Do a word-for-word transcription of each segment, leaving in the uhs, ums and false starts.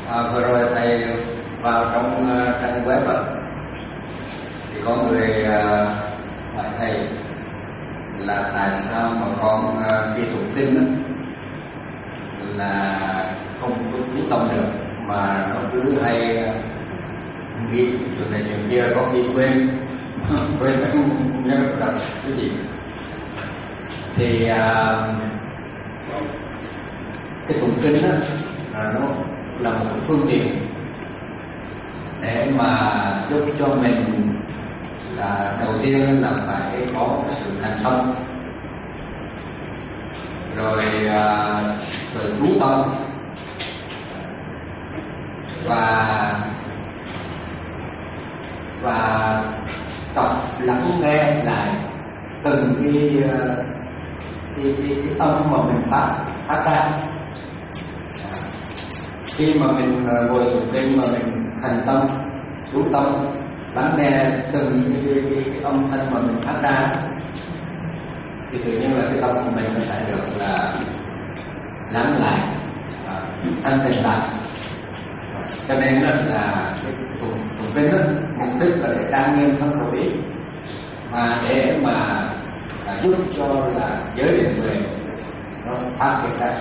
À, vừa rồi thầy vào trong uh, trang web á, thì có người uh, hỏi thầy là tại sao mà con uh, khi tụng kinh á, là không có chú tâm được mà nó cứ hay uh, ghi chuyện này chuyện kia, có khi quên quên không nhớ đọc cái gì. Thì uh, cái tụng kinh á là nó là một phương tiện để mà giúp cho mình là đầu tiên là phải có cái sự thành tâm, rồi uh, rồi chú tâm và và tập lắng nghe lại từng cái uh, cái, cái, cái âm mà mình phát phát ra. Khi mà mình ngồi tụng kinh mà mình thành tâm, chú tâm, lắng nghe từng cái, cái, cái, cái âm thanh mà mình phát ra, thì tự nhiên là cái tâm của mình nó sẽ được là lắng lại, thanh tịnh lại. Cho nên là cái tụng tụng kinh đó, mục đích là để trang nghiêm thân khẩu ý, mà để mà là giúp cho là giới định người nó phát triển ra.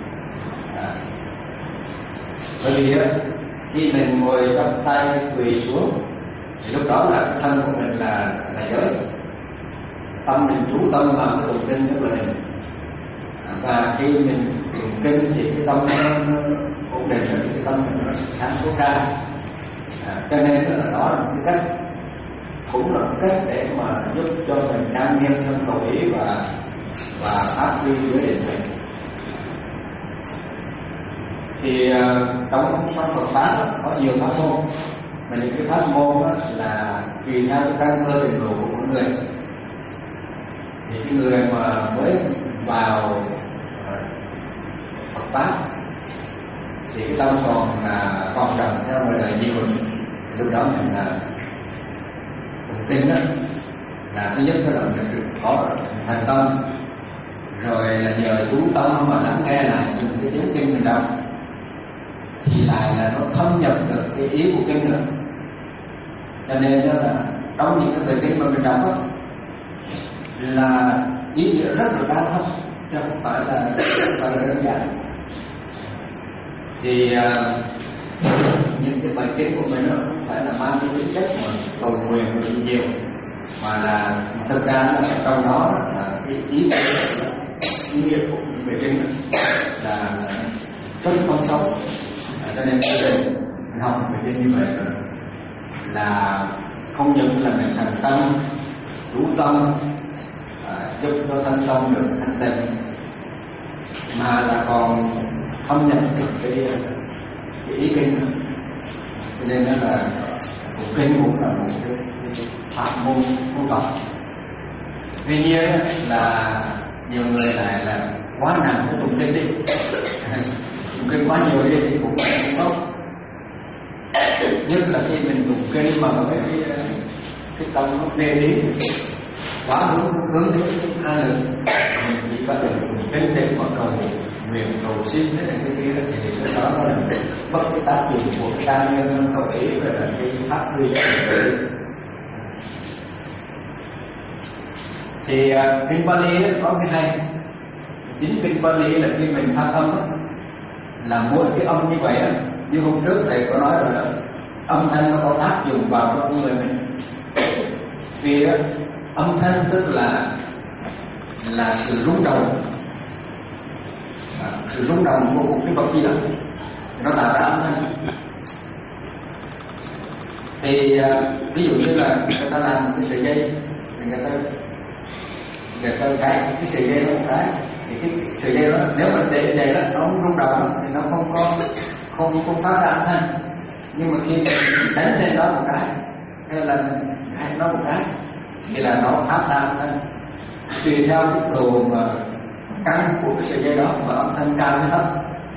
Bởi vì khi mình ngồi trong tay quỳ xuống thì lúc đó là cái thân của mình là là giới, tâm mình chú tâm vào cái tụng kinh tức là định. Và khi mình tụng kinh thì cái tâm nó ổn định rồi, cái tâm mình nó sáng suốt ra. À, cho nên là đó là một cái cách, cũng là một cách để mà giúp cho mình trang nghiêm thân khẩu ý và và phát huy giới định mình. Thì uh, trong trong Phật pháp có nhiều pháp môn, mà những cái pháp môn đó là tùy theo cái căn cơ trình độ của mỗi người. Thì cái người mà mới vào uh, Phật pháp thì cái tâm còn là uh, còn trầm theo người đời nhiều, thì lúc đó mình là tụng kinh đó là thứ nhất là mình có thành tâm, rồi là nhờ chú tâm mà lắng nghe lại những cái tiếng kinh mình đọc thì lại là nó thâm nhập được cái ý của kinh nữa. Cho nên đó là trong những cái thời kinh mà mình đọc đó, là ý nghĩa rất là cao thôi, chứ không phải là, phải là đơn giản. Thì uh, những cái bài kinh của mình đó không phải là mang cái tính chất mà cầu nguyện mình nhiều, mà là thực ra là trong đó là cái ý ý nghĩa của bài kinh là rất không sâu. Cho nên mình học về kinh như vậy là không những là mình thành tâm, chú tâm, à, giúp cho thân tâm được thanh tịnh, mà là còn thâm nhập được cái, cái ý kinh. Cho nên đó là tụng kinh cũng là một cái pháp môn tu tập. Tuy nhiên là nhiều người lại là quá nặng cái tụng kinh đi, tụng kinh quá nhiều đi thì cũng không tốt. Nhất là khi mình tụng kinh mà với cái, cái tâm nó mê lý quá hướng hướng đến hai lần, mình chỉ có được tụng kinh để mà cầu nguyện, cầu xin thế này cái kia thì cái đó là bất cái tác dụng của cái trang nhân cầu ý rồi là cái phát huy. Thì uh, kinh Pali ấy, có cái hay, chính kinh Pali là khi mình phát âm ấy, là mỗi cái âm như vậy á, như hôm trước thầy có nói rồi đó, âm thanh nó có tác dụng vào con người mình. Vì đó, âm thanh tức là là sự rung động, à, sự rung động của một cái vật gì đó nó tạo ra âm thanh. Thì à, ví dụ như là người ta làm một cái sợi dây, thì người ta người ta cái cái sợi dây nó một cái, thì cái sợi dây đó nếu mình để vậy đó nó không rung động thì nó không có không không phát ra âm thanh. Nhưng mà khi mình đánh lên đó một cái hay là hay nó một cái thì là nó phát ra âm thanh, tùy theo cái độ mà căng của cái sợi dây đó mà âm thanh cao hay thấp.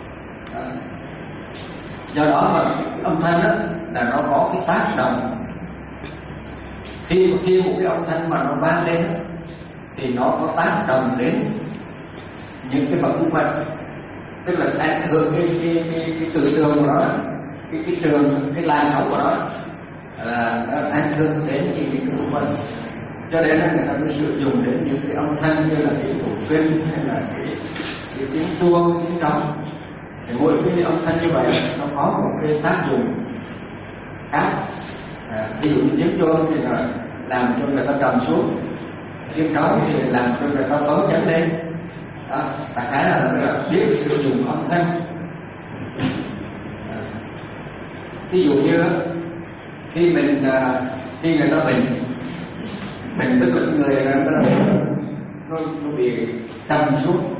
Do đó mà cái âm thanh đó là nó có cái tác động. Khi khi một cái âm thanh mà nó vang lên thì nó có tác động đến những cái bậc xung quanh, tức là ảnh hưởng cái cái cái, cái từ trường của nó. cái cái trường cái làn sóng của nó là nó ảnh hưởng đến những cái xung quanh, cho nên là người ta mới sử dụng đến những cái âm thanh như là cái tụng kinh hay là cái, cái tiếng chuông, tiếng trống. Thì mỗi cái âm thanh như vậy nó có một cái tác dụng khác. À, ví dụ như tiếng chuông thì là làm cho người ta trầm xuống, tiếng trống thì làm cho người ta phấn chấn lên. Đó, đại khái là, là biết sử dụng âm thanh. À, ví dụ như khi mình khi người ta bệnh bệnh tức là người nó nó, nó, nó bị trầm xuống,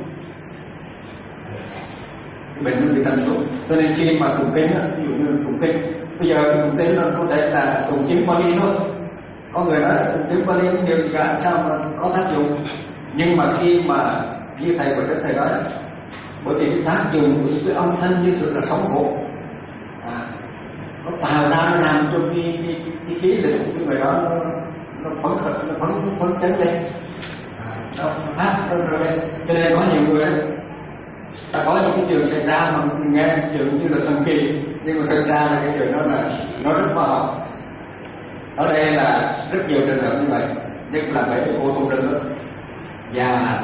bệnh nó bị trầm xuống, cho nên khi mà tụng kinh, ví dụ như tụng kinh, bây giờ tụng kinh nó có thể là tụng kinh Pali thôi. Có người nói tụng kinh Pali không nhiều gì cả, sao mà có tác dụng? Nhưng mà khi mà như thầy và các thầy nói, bởi vì cái tác dụng của cái âm thanh như thực là sống hộ, à, nó tạo ra nó làm cho cái cái cái khí lực của cái người đó nó nó phấn khởi, nó phấn phấn chấn lên, à, nó phát nó lên. Cho nên có nhiều người ta có những cái trường xảy ra mà nghe trường như là thần kỳ, nhưng mà thực ra là cái trường đó là nó rất khoa học. Ở đây là rất nhiều trường hợp như vậy, nhất là mấy cô tu nữ già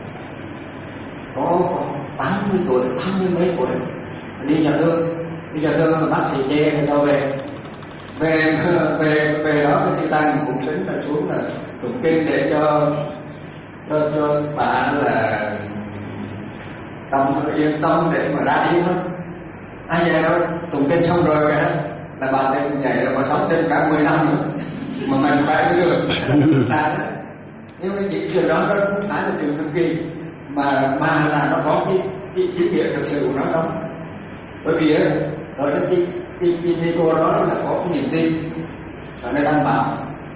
có tám mươi tuổi, tám mươi mấy tuổi đi nhà thương, đi nhà thương mà bác sĩ chê người ta về về về về đó cái tăng cũng tính là xuống là tụng kinh để cho cho cho bà là tâm yên tâm để mà ra đi thôi. Ai vậy đó tụng kinh xong rồi kìa là bà đây nhảy là bà sống thêm cả mười năm nữa mà mình phải đưa ra. Nhưng cái những chuyện đó nó không phải là chuyện thần kỳ, mà mà là nó có cái cái ý nghĩa thực sự của nó đó. Bởi vì á rồi cái cái cái cái cô đó là có cái niềm tin và nơi đảm bảo,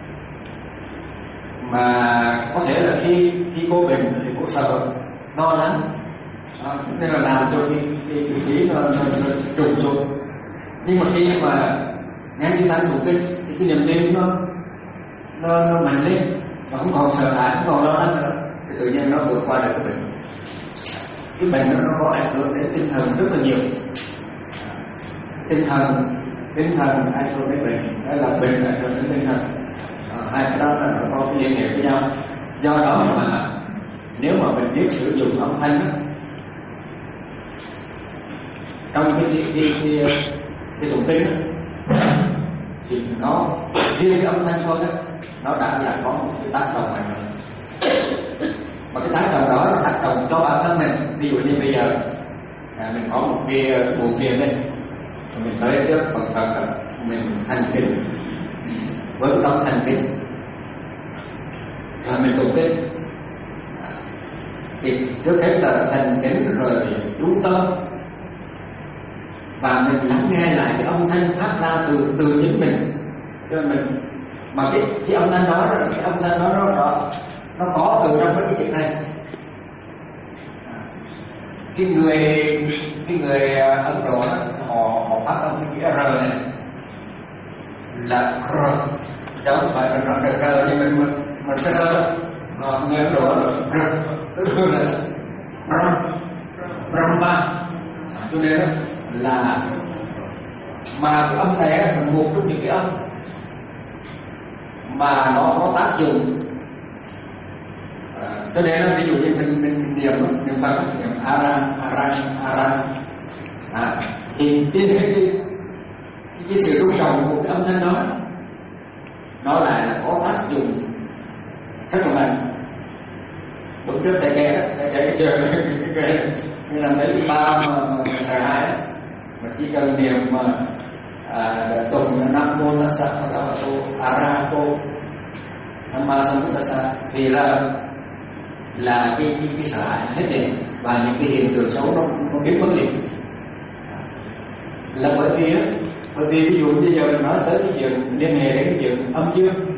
mà có thể là khi khi cô bệnh thì cô sợ lo lắng, nên là làm cho cái cái cái khí nó, nó, nó trùng xuống. Nhưng mà khi mà nghe tiếng tăng tụng kinh thì cái niềm tin nó nó nó mạnh lên, nó không còn sợ hãi, không còn lo lắng nữa, thì tự nhiên nó vượt qua được cái bệnh. Cái bệnh nó, nó có ảnh hưởng đến tinh thần rất là nhiều. Tinh thần tinh thần ảnh hưởng đến bệnh, đó là bệnh ảnh hưởng đến tinh thần. À, hai cái đó là nó có cái liên hệ với nhau. Do đó mà nếu mà mình biết sử dụng âm thanh đó, trong cái cái cái cái, cái tụng kinh thì nó riêng cái âm thanh thôi đó, nó đã là có một cái tác động mạnh mẽ. Mà cái tác động đó là tác động cho bản thân mình. Ví dụ như bây giờ à, mình có một cái buồn phiền đây, mình tới trước phần Phật mình thành kính với tâm thành kính rồi mình tụng kinh, à, thì trước hết là thành kính rồi chú tâm và mình lắng nghe lại cái âm thanh phát ra từ từ chính mình cho mình. Mà cái cái âm thanh đó cái âm thanh đó nó nó, nó có từ trong cái chuyện này. Cái người cái người Ấn Độ đó, họ họ phát âm cái chữ R này là R, chứ không phải là R R như mình mình mình sơ sơ. Người Ấn Độ là R, tức là R Brahma, cho nên là mà cái âm này là một trong những cái âm mà nó có tác dụng. À, cho nên là ví dụ như mình mình niệm niệm Phật, niệm Aran Aran Aran, à, thì cái cái, cái, cái sự rung động của cái âm thanh đó nó lại là có tác dụng rất là mạnh. Lúc trước thầy kể thầy kể chưa như là mấy ba mà thầy hại mà chỉ cần niệm mà à, tụng Nam Mô Tassa Bhagavato Arahato Samma Sambuddhassa thì là là cái cái cái sợ hãi hết đi và những cái hiện tượng xấu nó nó biến mất liền. Là bởi vì bởi vì ví dụ bây giờ mình nói tới cái chuyện liên hệ đến cái chuyện âm dương.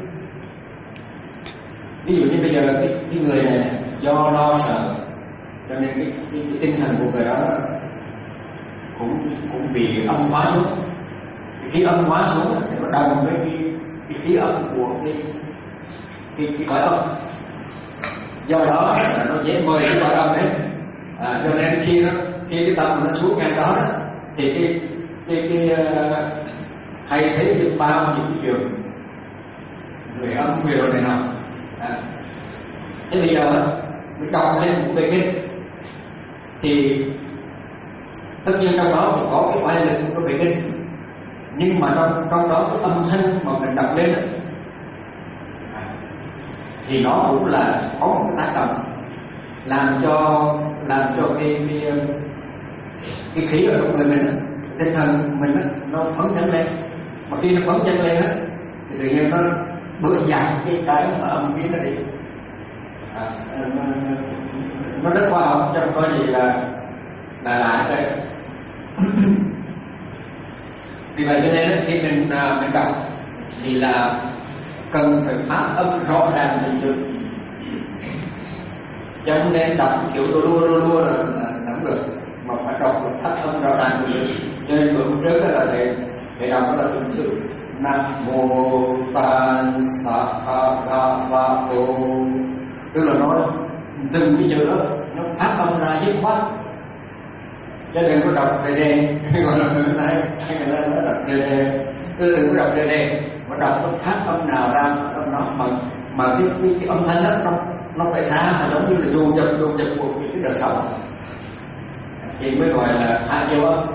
Ví dụ như bây giờ cái, cái người này, này do lo sợ cho nên cái, cái, cái tinh thần của người đó cũng cũng bị âm hóa xuống. Cái khí âm hóa xuống thì nó đồng với cái, cái khí âm của cái cái, cái cõi âm. Do đó là nó dễ mời cái cõi âm đấy. À, cho nên khi nó khi cái tâm nó xuống ngay đó, đó thì cái cái cái uh, hay thấy được bao những cái điều về âm về rồi này nào. À, thế bây giờ mình đọc lên một bài kinh thì tất nhiên trong đó cũng có cái oai lực của bài kinh, nhưng mà trong trong đó cái âm thanh mà mình đọc lên đó, à, thì nó cũng là có một cái tác động làm cho làm cho cái cái, cái khí ở trong người mình đó, tinh thần mình đó, nó phấn chấn lên, mà khi nó phấn chấn lên đó, thì tự nhiên nó bữa dài cái cái mà âm khí nó đi. À, nó, nó rất khoa học, chứ không có gì là là lạ đây. Vì vậy cho nên khi mình mình đọc thì là cần phải phát âm rõ ràng từng từ, chứ không nên đọc kiểu đua đua đua đua là không được, mà phải đọc được phát âm rõ ràng từng từ. Cho nên bữa hôm trước là để để đọc đó là từng từ Nam mô Tan Sa Ha Va Ô, tức là nói từng cái chữ đó nó phát âm ra dứt khoát, chứ đừng có đọc đề đề gọi là người này hay người ta nói đọc đề đề, cứ đừng có đọc đề đề mà đọc nó phát âm nào ra âm nó mà mà cái cái, cái âm thanh đó nó nó phải ra mà giống như là du nhập du nhập của cái đời sống thì mới gọi là hạ chiêu âm.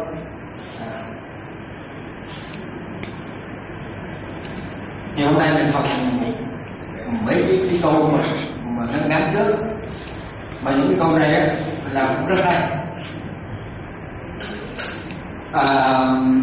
Thì hôm nay mình học mấy cái, cái câu mà mà ngắn ngắn trước, mà những cái câu này á là cũng rất hay. À,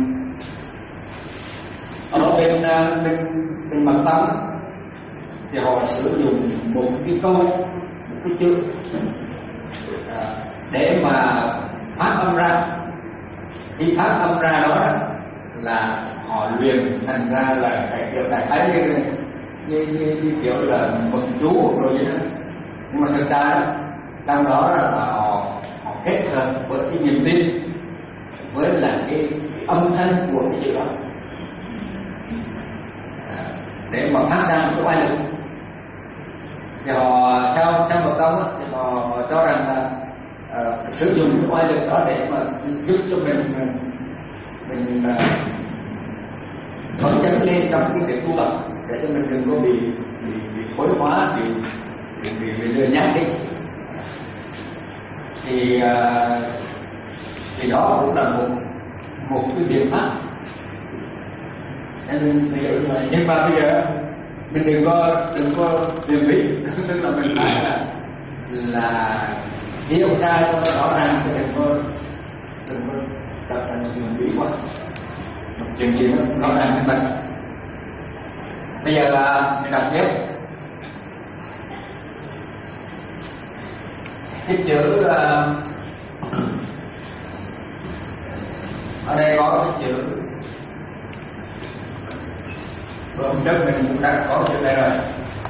ở bên bên bên Mật Tông thì họ sử dụng một cái câu, một cái chữ à, để mà phát âm ra. Khi phát âm ra đó là họ luyện thành ra là cái kiểu đại khái như như, như, như kiểu là mật chú rồi vậy đó. Nhưng mà thực ra trong đó là họ họ kết hợp với cái niềm tin, với là cái, cái âm thanh của cái chữ đó, à, để mà phát ra một cái oai lực. Thì họ theo trong Mật Tông thì họ, họ cho rằng là uh, sử dụng cái oai lực đó để mà giúp cho mình mình, mình uh, phấn chấn lên trong cái việc tu tập, để cho mình đừng có bị bị, bị thối hóa, bị bị bị, bị lừa nhát đi. Thì uh, thì đó cũng là một một cái biện pháp. Nên bây giờ nhưng mà bây giờ mình đừng có đừng có tìm vị, tức là mình phải là là hiểu ra cho nó rõ ràng, chứ đừng có đừng có tập thành chuyện bí quá, một chuyện gì nó rõ ràng với mình. Bây giờ là mình đọc tiếp cái chữ uh, ở đây có cái chữ, bữa hôm trước mình cũng đã có chữ này rồi.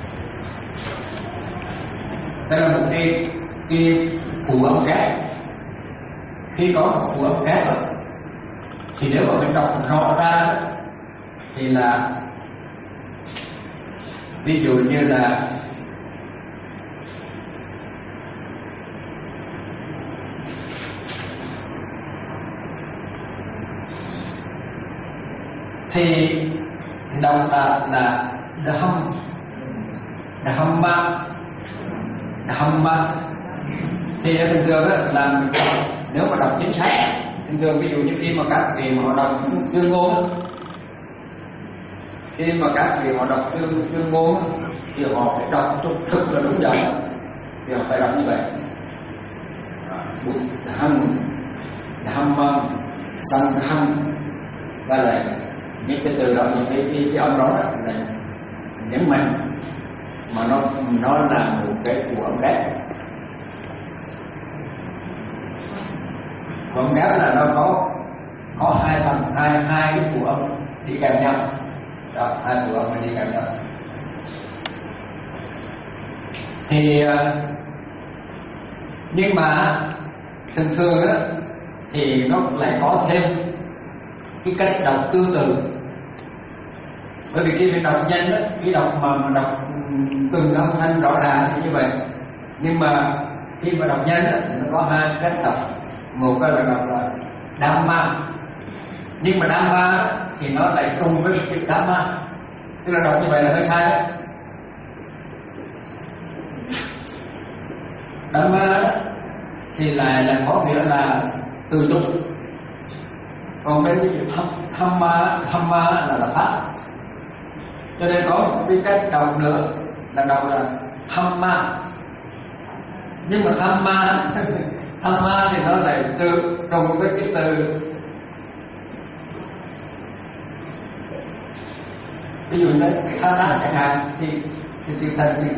Đây là một cái cái phụ âm kép. Khi có một phụ âm kép thì nếu mà mình đọc rõ ra thì là ví dụ như là thì đọc là là Dham Dhamma Dhamma. Thì thường thường là mình đọc, nếu mà đọc chính xác, thường thường ví dụ như khi mà các vị mà họ đọc tuyên ngôn, khi mà các vị họ đọc tuyên tuyên ngôn thì họ phải đọc cho thực là đúng dòng, thì họ phải đọc như vậy. Dham Dhamma Sangham, và lại những cái từ đó, những cái cái, cái âm đó là nhấn mạnh mà nó nó là một cái của âm ghép. Âm ghép là nó có có hai phần, hai hai cái của âm đi kèm nhau, đó, hai của âm đi kèm nhau. Thì nhưng mà thường thường đó thì nó cũng lại có thêm cái cách đọc tương tự. Bởi vì khi mình đọc nhanh đó, khi đọc mà, mà đọc từng âm thanh rõ ràng như vậy, nhưng mà khi mà đọc nhanh đó, thì nó có hai cách đọc. Một cái là đọc là Dhamma, Nhưng mà Dhamma thì nó lại trùng với chữ Dhamma, tức là đọc như vậy là hơi sai đấy. Dhamma đó thì lại là có nghĩa là từ tục, còn bên cái chữ tham Dhamma Dhamma là là pháp, cho nên có một cái cách đọc nữa là đọc là Dhamma. Nhưng mà Dhamma Dhamma thì nó lại từ trùng với cái từ, ví dụ như khá lá chẳng hạn thì thì thì thành thì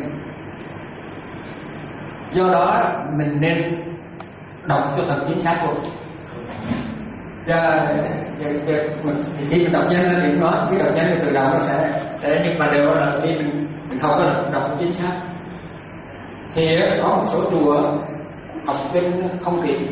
do đó mình nên đọc cho thật chính xác luôn. Và khi mình đọc nhanh thì nói cái đọc nhanh từ đầu nó sẽ sẽ nhưng mà đều là khi mình mình học có đọc chính xác. Thì có một số chùa học kinh không kỹ.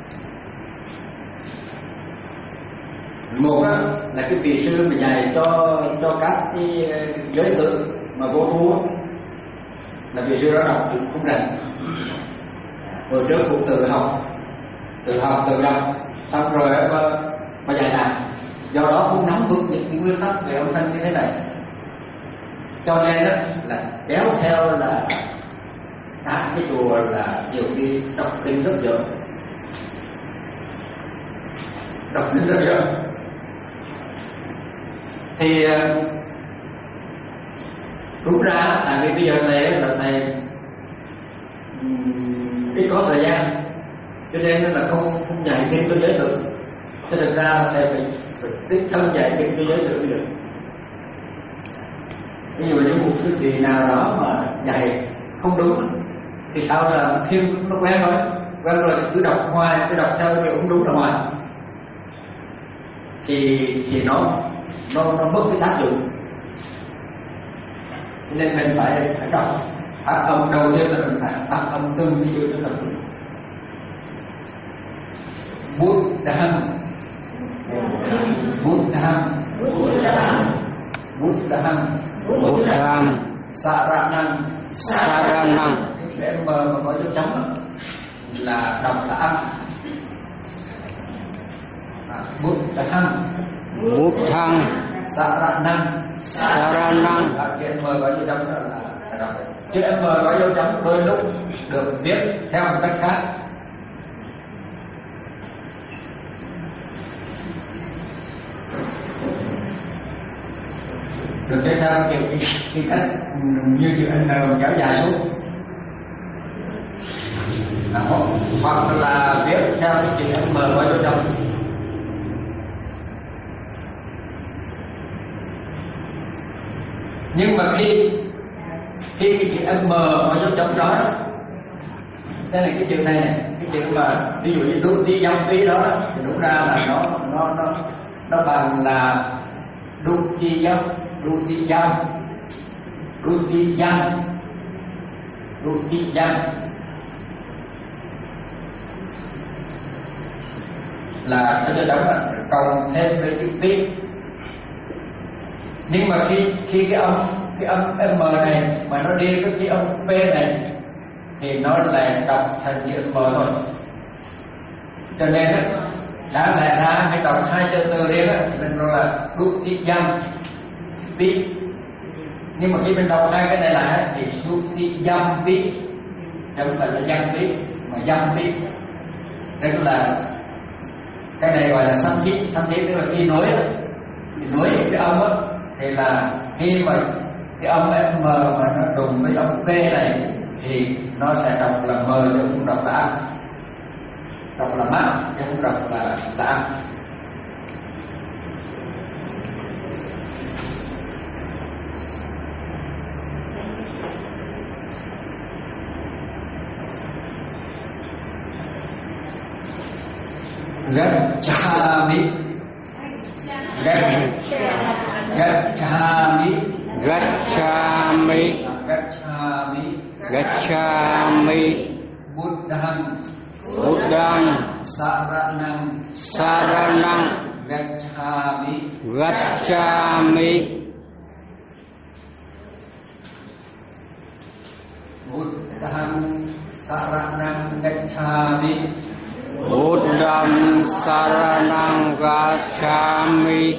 Một là cái vị sư mà dạy cho cho các cái giới tử mà vô thú là vị sư đó đọc cũng rành. Hồi trước cũng tự học, tự học tự đọc, xong rồi mà, mà dạy lại. Do đó không nắm vững những cái nguyên tắc về âm thanh như thế này. Cho nên đó là kéo theo là các cái chùa là nhiều khi đọc kinh rất dở, đọc kinh rất dở. Thì đúng ra tại vì bây giờ thầy là thầy ít có thời gian, cho nên là không không dạy kinh cho giới tử. Cho thực ra là thầy phải đích thân dạy kinh cho giới tử được. Ví dụ như một thứ gì nào đó mà dạy không đúng thì sao là thêm nó quen rồi, quen rồi thì cứ đọc hoài, cứ đọc theo kiểu không đúng là hoài, thì thì nó nó nó mất cái tác dụng. Nên mình phải phải đọc phát âm. Đầu tiên là mình phải phát âm từng cái chữ cho thật đúng. Buddham, Buddham, Buddham, Buddham, Buddham, Saranam, Saranam. Cái M mà có dấu chấm là đọc là âm. Buddham, Buddham, Saranam, Saranam. cái M có dấu chấm đó là đọc. Chữ M có dấu chấm đôi lúc được viết theo một cách khác. Được viết theo kiểu cái, cái cách như chữ N kéo dài xuống. Đó. Hoặc là viết theo cái chữ M có dấu chấm. Nhưng mà khi khi cái chữ M có dấu chấm đó, đây là cái chữ này này, cái chữ mà ví dụ như đúng đi dòng tí đó, đó thì đúng ra là nó nó nó nó bằng là đúng đi dòng, đúng đi dòng, đúng đi dòng, đúng đi dòng là sẽ cho đóng là cộng thêm với chữ tí. Nhưng mà khi khi cái âm cái âm M này mà nó đi với cái âm P này thì nó lại đọc thành chữ M thôi. Cho nên đó, đáng lẽ ra phải đọc hai chữ từ riêng á, nên nó là đúc tí dâm tí. Nhưng mà khi mình đọc hai cái này lại thì đúc tí dâm tí, chứ không phải là dâm tí mà dâm tí. Đây là cái này gọi là sanh thiết, sanh thiết tức là khi nối á, thì nối cái âm á thì là khi mà cái âm M mà nó đụng với âm P này thì nó sẽ đọc là M chứ không đọc là âm, đọc là mát chứ không đọc là là âm. Gacchami, Gacchami, Gacchami, Gacchami, Gacchami, Buddham, Buddham, Saranam, Saranam, Gacchami, Gacchami, Buddham, Saranam, Gacchami, Buddham Saranang Gacchami.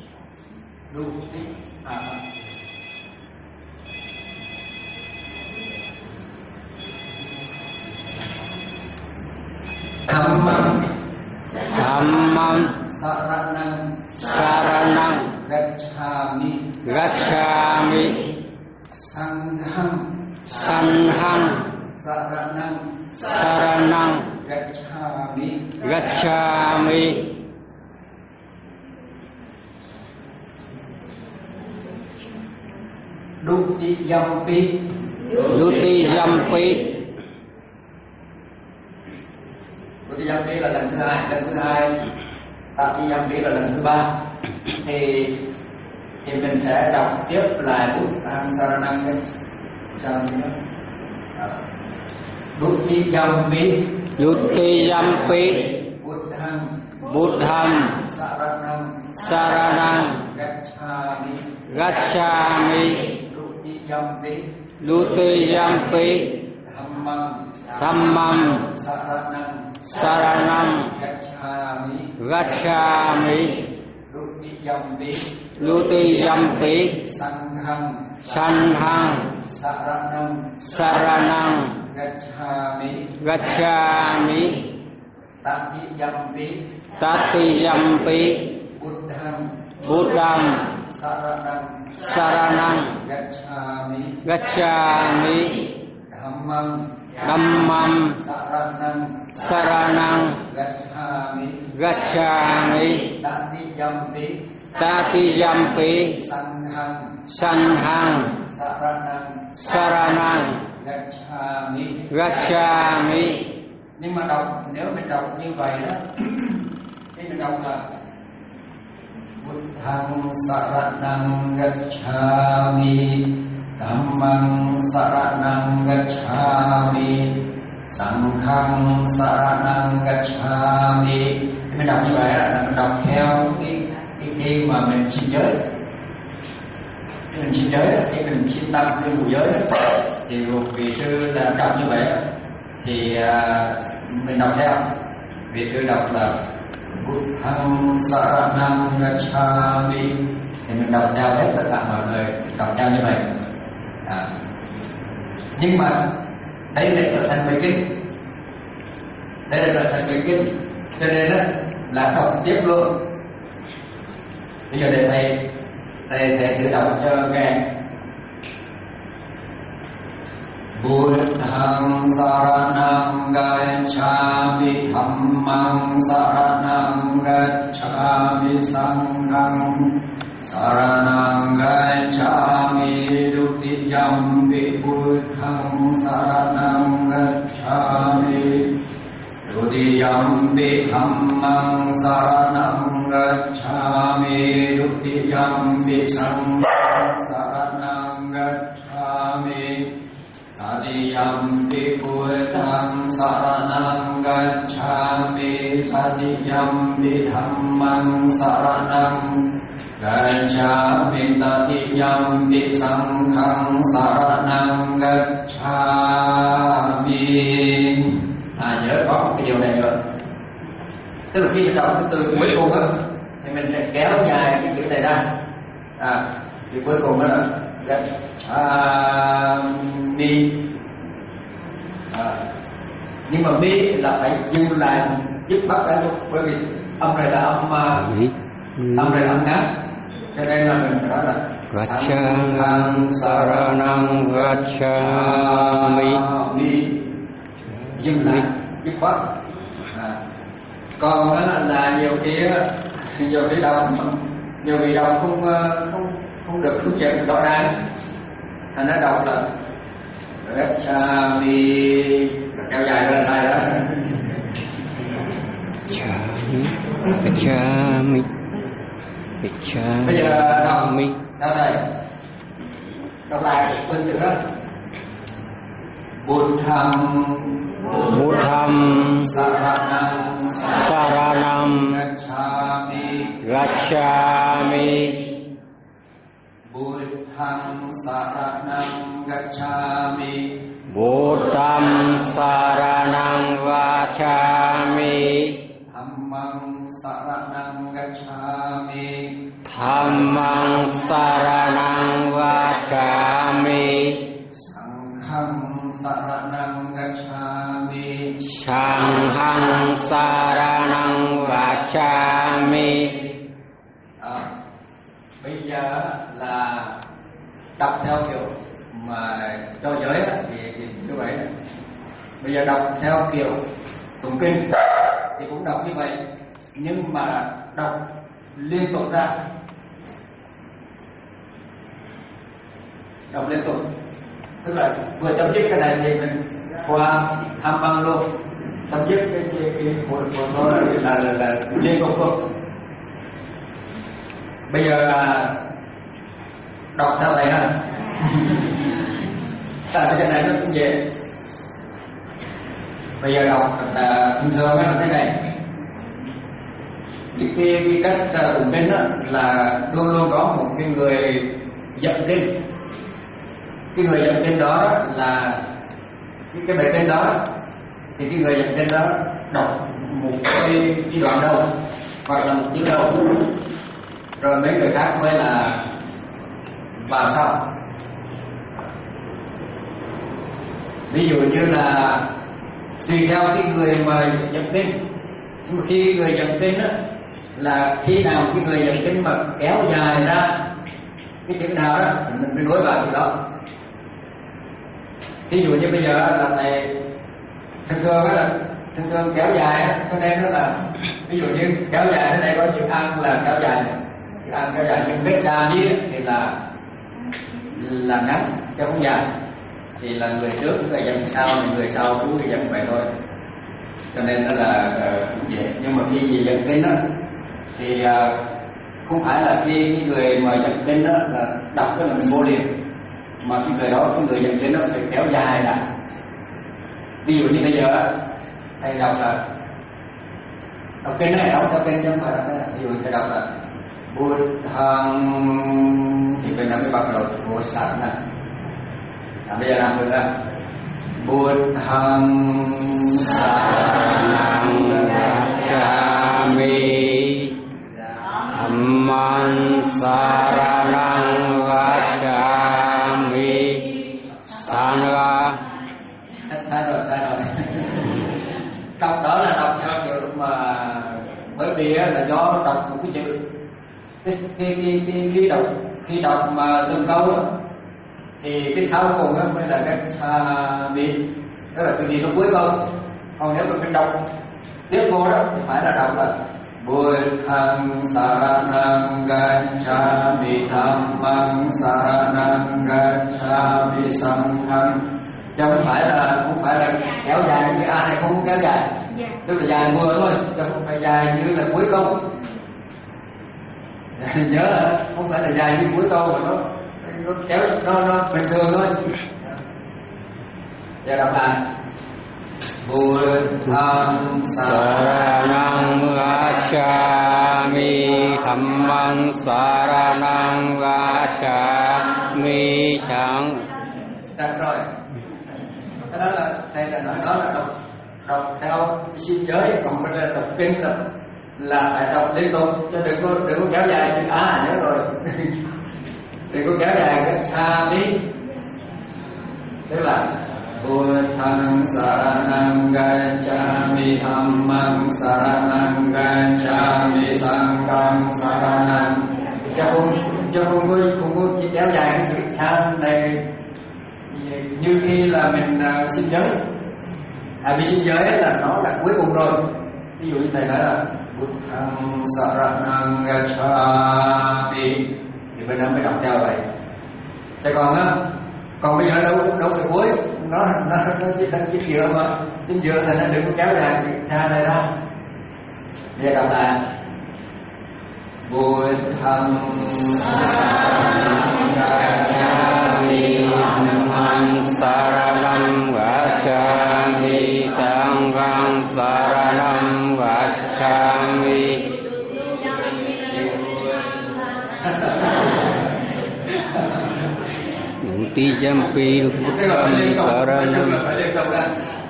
Dhammam Dhammam Saranang Saranang Gacchami. Gacchami. Sangham Sangham Saranang Saranang Gacchami. Gacchami. Dutiyampi Dutiyampi. Dutiyampi là lần thứ hai, lần thứ hai. Tatiyampi là lần thứ ba. Thì thì mình sẽ đọc tiếp lại Buddhang Saranang Gacchami. Dutiyampi Dutiyampi Buddhang Buddham Saranang Saranang Gacchami. Gacchami. Dutiyampi Dutiyampi Dhammam Dhammam Saranang Saranang Gacchami. Gacchami. Dutiyampi Dutiyampi Sangham Sangham Saranang Saranang Gacchami. Gacchami. Tatiyampi Tatiyampi Buddhang Buddham Saranang Saranang Gacchami. Gacchami. Dhammam Dhammam Saranang Saranang Gacchami. Gacchami. Tatiyampi Tatiyampi Sangham Sangham Saranang Saranang Gacchami. Gacchami. Nhưng mà đọc, nếu mình đọc như vậy đó thì mình đọc là Buddhang Saranang Gacchami, Dhammang Saranang Gacchami, Sanghang Saranang Gacchami. Mình đọc như vậy là mình đọc theo cái cái khi mà mình xin giới. Khi mình xin giới, khi mình xin tâm cái mùi giới thì vị sư là đọc như vậy thì uh, mình đọc theo. Vị sư đọc là Buddhang Saranang Gacchami thì mình đọc theo hết tất cả mọi người đọc theo như vậy. À. Nhưng mà đây là trở thành bài kinh, đây là trở thành bài kinh, cho nên đó là đọc tiếp luôn. Bây giờ để thầy thầy thầy thử đọc cho nghe. Buddhang Saranang Gacchami, Dhammang Saranang Gacchami, Sanghang Saranang Gacchami. Dutiyampi Buddhang Saranang Gacchami, Dutiyampi Dhammang Saranang Gacchami, Dutiyampi Sanghang Saranang Gacchami. Tatiyampi Buddhang Saranang Gacchami, Tatiyampi Dhammang Saranang Gacchami, Tatiyampi Sanghang Saranang Gacchami. À, nhớ có một cái điều này nữa, tức là khi mình đọc cái từ cuối cùng á thì mình sẽ kéo dài cái chữ này ra. À, thì cuối cùng đó là Gacchami. À, nhưng mà mi là phải dừng lại dứt bắt ra luôn, bởi vì âm này là âm âm này là âm ngắn, cho nên là mình phải nói là Gacchang Saranang Gacchami. Dừng lại dứt khoát. À, còn đó là, là nhiều khi nhiều khi đọc nhiều khi đọc không không không được hướng dẫn rõ ràng, thành nó đọc là Gacchami kéo dài ra sai đó. Gacchami Gacchami. Bây giờ đọc đọc thầy đọc lại phân chữ đó. Buddhang Buddham Saranang Saranam Gacchami, Gacchami. Buddhang Buddhang saranang gacchami. Buddham saranang vacchami. Dhammang saranang gacchami. Dhammang saranang vacchami. Sanghang saranang gacchami. Sanghang saranang vacchami. À, bây giờ là đọc theo kiểu mà cho giới á, thì, thì như vậy đó. Bây giờ đọc theo kiểu tụng kinh thì cũng đọc như vậy, nhưng mà đọc liên tục ra, đọc liên tục, tức là vừa chấm dứt cái này thì mình qua tham văn luôn, chấm dứt cái cái cái của của nó là, là, là, là liên tục luôn. Bây giờ đọc theo này ha. Tại cái này nó cũng dễ. Bây giờ đọc là thường thường là thế này. Cái, cái, cái cách tụng kinh đó là luôn luôn có một cái người dẫn kinh. Cái người dẫn kinh đó là cái, cái bài kinh đó thì cái người dẫn kinh đó đọc một cái, cái đoạn đầu hoặc là một chữ đầu, rồi mấy người khác mới là vào sau. Ví dụ như là tùy theo cái người mà dẫn kinh, nhưng mà khi người dẫn kinh đó là khi nào cái người dẫn kinh mà kéo dài ra cái chữ nào đó thì mình mới nối vào chữ đó. Ví dụ như bây giờ là này thường thường đó là thường thường kéo dài cho nên đó là ví dụ như kéo dài ở đây có chữ ăn là kéo dài, chữ ăn kéo dài, nhưng vết ra đi thì là là ngắn chứ không dài, thì là người trước người dẫn sau thì người sau cứ người dẫn vậy thôi, cho nên nó là cũng dễ. Nhưng mà khi gì dẫn kinh đó thì uh, không phải là khi cái người mà dẫn kinh đó là đọc cái là mình vô liền, mà cái người đó, cái người dẫn kinh đó phải kéo dài lại. Ví dụ như bây giờ thầy đọc là đọc kinh này, đọc theo kinh chứ không phải là cái, ví dụ thầy đọc là Buddhang thì bên đó mới bắt đầu vô sát này. À, bây giờ làm được không? Buddhang saranang gacchami. Dhammang saranang gacchami. Sanghang. Sai rồi, sai rồi. Đọc đó là đọc theo kiểu mà bởi vì là do đọc một cái chữ, khi khi khi khi đọc khi đọc mà từng câu đó, thì cái sau cùng đó mới là cái sa bi, đó là cái gì nó cuối câu. Còn nếu mà mình đọc tiếp vô đó thì phải là đọc là Buddhang saranang gacchami, dhammang saranang gacchami, sanghang. Chứ không phải là không phải là kéo dài, cái a này không kéo dài, tức là dài vừa thôi, chứ không phải dài như là cuối câu. Nhớ không phải là dài như cuối câu mà nó nó kéo nó nó bình thường thôi. Giờ đọc lại Buddhang saranang gacchami. Dhammang saranang gacchami. Sang. Được rồi. Cái đó là thầy là nói đó là đọc đọc theo xin giới, còn bây giờ đọc kinh là là phải đọc liên tục, cho đừng có đừng có kéo dài chữ a, nhớ rồi. Đừng có kéo dài cái sa đi, tức là Buddhang saranang gacchami, dhammang saranang gacchami, sanghang saranang. Chứ không chứ không có không có kéo dài cái chữ sa này như khi là mình uh, xin giới. À, vì xin giới là nó là cuối cùng rồi. Ví dụ như thầy nói là Buddhang saranang gacchami thì bên đó mới đọc theo vậy. Thế còn á, còn bây giờ đâu đâu phải cuối, nó nó nó chỉ đang chính giữa mà, chính giữa thì nó đừng có kéo dài chữ tha này ra. Bây giờ đọc lại Buddhang saranang gacchami, Dhammang saranang gacchami, sanghang saranang gacchami. Tijampi Cái rồi phải liên tục, nói chung Saranam. là phải liên tục ra.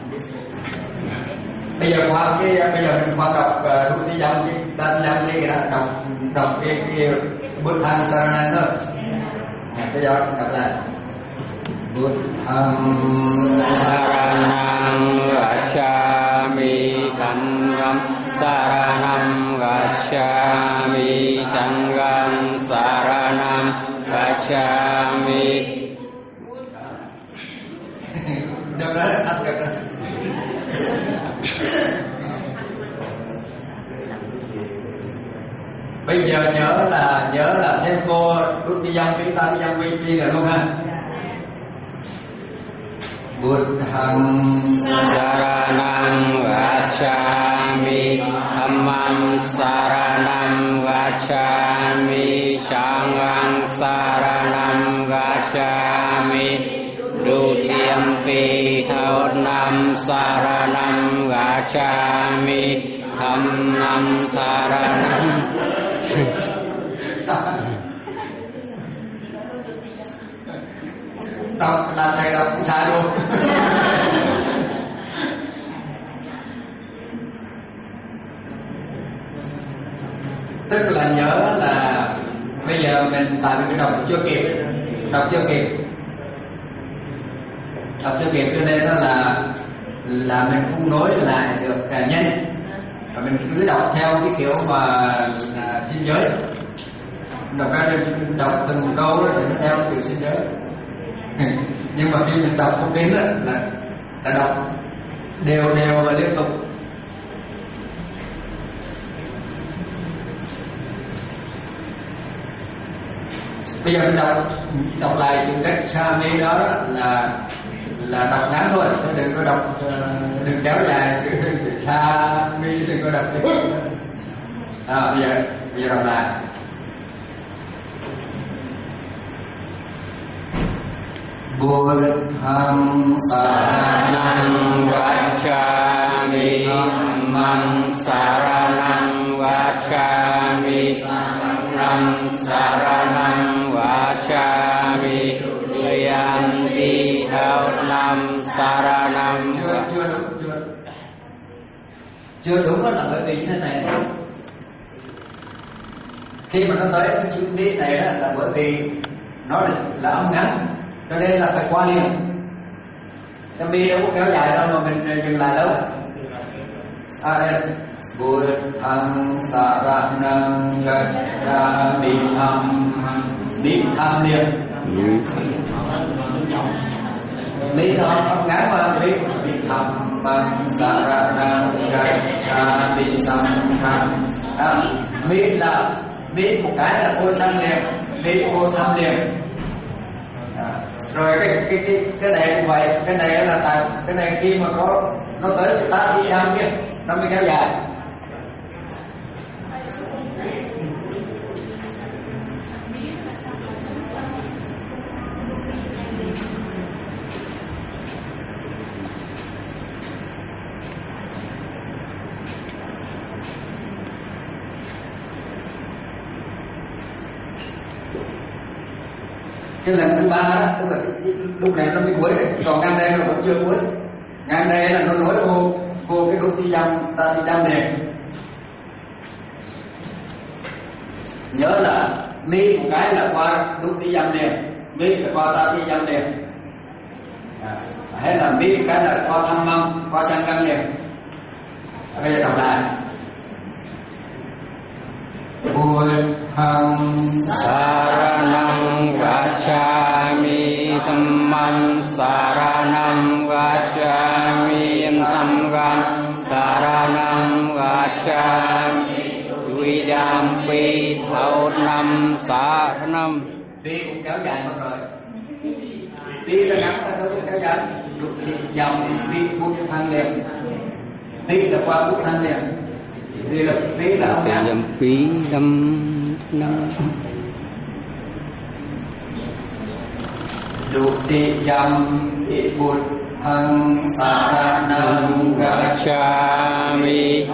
Bây giờ qua cái bây giờ mình qua đọc rút đi dòng cái đăng dòng cái đã đọc đọc cái cái bút thang Saranam thôi. Bây giờ đọc lại bút thang Saranam gacchami dhammam saranam gacchami sangham saranam gacchami. Được đó, ăn được rồi. Bây giờ nhớ là nhớ là thêm cô rút đi dòng chúng ta đi dòng vi chi là luôn ha. Buddham Saranam gacchami dhammam saranam gacchami sangham saranam gacchami dutiyampi dhammam saranam gacchami dhammam saranam. đọc là thầy đọc cũng sai luôn. Tức là nhớ là bây giờ mình tại vì mình đọc chưa kịp, đọc chưa kịp, đọc chưa kịp cho nên đó là là mình không nối lại được cả nhanh, và mình cứ đọc theo cái kiểu mà là xin giới, đọc ra đọc từng câu đó thì nó theo cái kiểu xin giới. Nhưng mà khi mình đọc không đến đó, là là đọc đều đều và liên tục. Bây giờ mình đọc đọc lại chữ cách sa mi đó là là đọc ngắn thôi, đừng có đọc đừng kéo dài sa mi, đừng có đọc à, bây giờ bây giờ đọc lại Buddham Saranam gacchami dhammam saranam gacchami sangham saranam gacchami dutiyampi dhammam saranam. chưa chưa đúng chưa chưa đúng đó là bởi vì như thế này, khi mà nó tới cái chữ lý này đó là bởi vì nó là, là âm ngắn cho nên là phải qua liền. Cái mi đâu có kéo dài đâu mà mình dừng lại đâu. À đây Buddham saranam gacchami niệm tham niệm mi nó âm ngắn mà mi niệm saranam gacchami sangham. Mi là mi một cái là cô sang niệm, mi cô tham niệm. Rồi cái cái cái cái này cũng vậy, cái này là tại cái này khi mà có nó tới cái tá đi âm kia nó mới kéo dài. Cái lần thứ ba đó, tức là cái, lúc này nó mới cuối đấy, còn ngang đây nó vẫn chưa cuối. Ngang đây là nó nói cô cô cái đốt đi dăm ta đi dăm này. Nhớ là mi một cái là qua đốt đi dăm này, mi là qua ta đi dăm này, à, hay là mi một cái là qua tham mâm, qua sang căng này. Bây giờ đọc lại Buddham Saranam gacchami dhammam saranam gacchami sangham saranam gacchami dutiyampi dhammam saranam. Đi cũng kéo dài mất rồi. Đi là ngắn là đâu cũng kéo dài. Dòng đi bút thang liền. Đi là qua bút thang liền. Đi là đi là ông ngắn. Dutiyampi dhammam. Dutiyampi buddham saranam gacchami.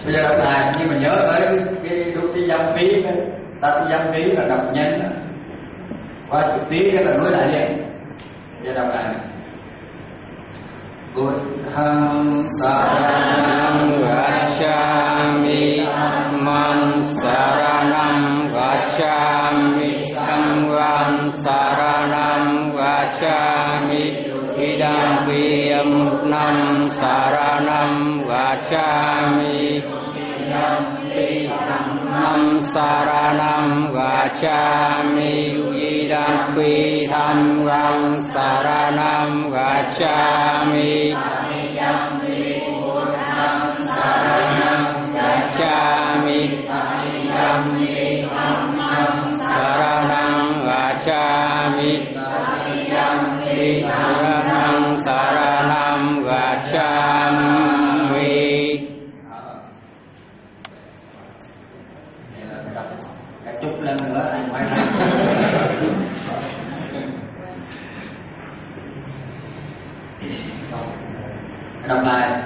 Bây giờ đọc lại nhưng mà nhớ tới cái cái, cái văn phí, ta cái văn phí là đọc nhanh đó. Qua chữ phí cái là nối lại liền. Bây giờ đọc lại. Buddhang saranam gacchami, dhammam saranam gacchami, sangham saranam gacchami, idampi amuttam saranam gacchami, idampi dhammam saranam gacchami, idampi dhammam saranam gacchami, idampi buddham saranam gacchami, idampi dhammam saranam gacchami, idampi saranam saranam gacchami. Cả chục lần nữa anh quay lại. Đọc lại.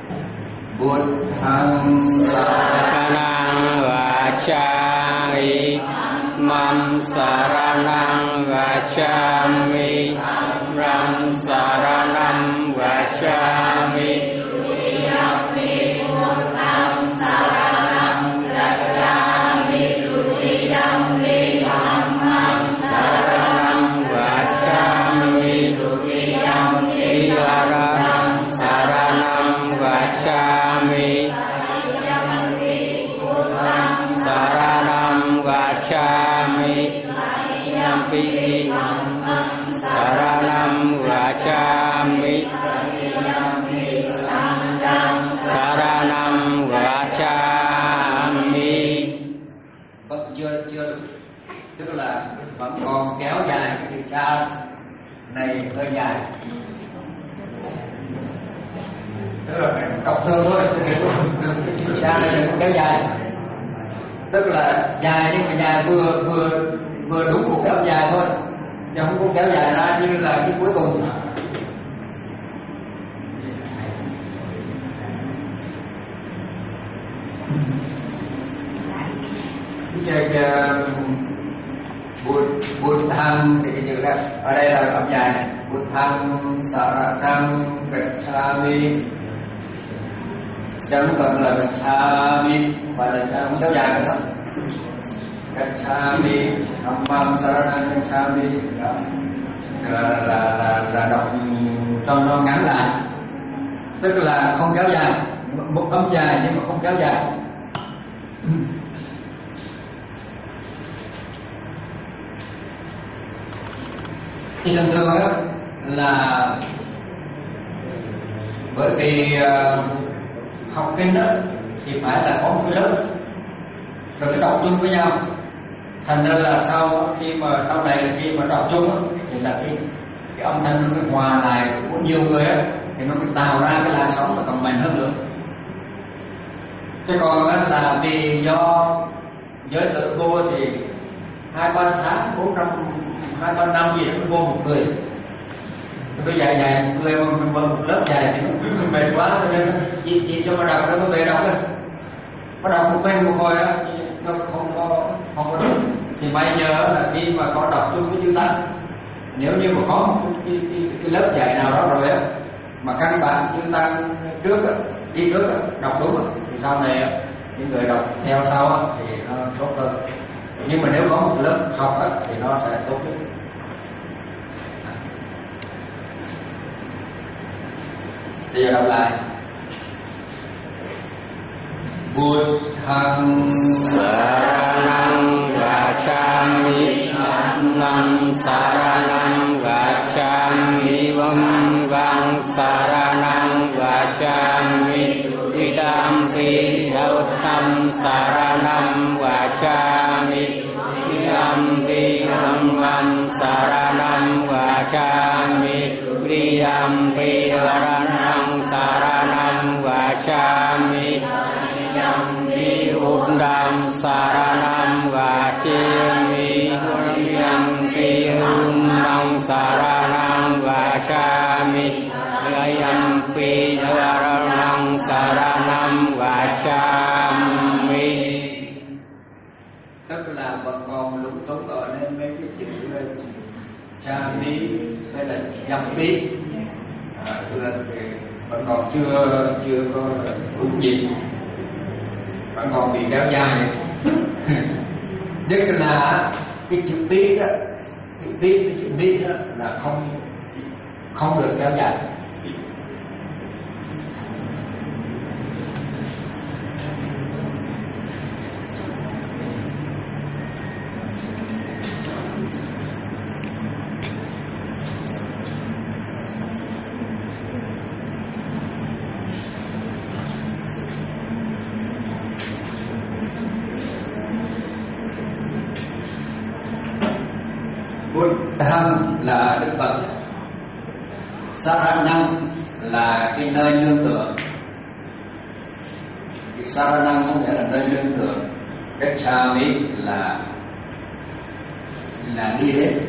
Buddhang saranam gacchami, dhammam saranam gacchami, sangham saranam gacchami, idampi buddham saranam gacchami, idampi dhammam saranam gacchami, idampi saranam saranam gacchami, idampi buddham saranam gacchami, idampi dhammam saranam gacchami, idampi sangham saranam gacchami. Vẫn chưa chưa tức là vẫn còn kéo dài cái cha này hơi dài, tức là phải đọc thơ thôi, đừng cái cha này đừng kéo dài, tức là dài nhưng mà dài vừa vừa vừa đúng một kéo dài thôi, chứ không có kéo dài ra như là cái cuối cùng. Cái Buddham thì cái chữ đó ở đây là âm dài này. Buddham saranam gacchami, chẳng cần là gacchami, phải là không kéo dài nữa. Gacchami, dhammam saranam gacchami, là là là là đọc cho nó ngắn lại, tức là không kéo dài, một âm dài nhưng mà không kéo dài. Thì thường thường đó là bởi vì uh, học kinh đó thì phải là có một cái lớp rồi cái đọc chung với nhau, thành ra là sau khi mà sau này khi mà đọc chung đó, thì là cái cái âm thanh nó hòa lại của nhiều người á, thì nó mới tạo ra cái làn sóng mà còn mạnh hơn nữa. Chứ còn đó là vì do giới tự vô thì hai ba tháng bốn năm hai ba năm gì đó vô một người, nó dài dài một người mà một lớp dài thì nó mệt quá, cho nên chị chị cho mà đọc nó mới về đọc á, nó đọc một bên một hồi á nó không có không có được. Thì bây giờ là khi mà có đọc chung với chư tăng, nếu như mà có một cái, cái, cái lớp dạy nào đó rồi á mà các bạn chư tăng trước á, đi trước á, đọc đúng á, thì sau này á, những người đọc theo sau á, thì nó tốt hơn. Nhưng mà nếu có một lớp học á, thì nó sẽ tốt hơn. Bây giờ đọc lại. Buddhang saranam gacchami, dhammam saranam gacchami, sangham saranam gacchami, idampi buddham saranam gacchami, idampi dhammam saranam gacchami, idampi saranam saranam gacchami, idampi buddham saranam gacchami, idampi dhammam saranam gacchami, idampi saranam saranam gacchami. Tức là vẫn còn lúng túng ở nên mấy cái chữ cha bí hay là dâm bí, à, vẫn còn chưa chưa có đúng gì, vẫn còn bị kéo dài. Nhất là cái chữ bí đó, chữ bí cái chữ bí đó là không không được kéo dài. Buddham là Đức Phật, Saranam là cái nơi nương tựa. Cái Saranam có nghĩa là nơi nương tựa. Gacchami là là đi đến.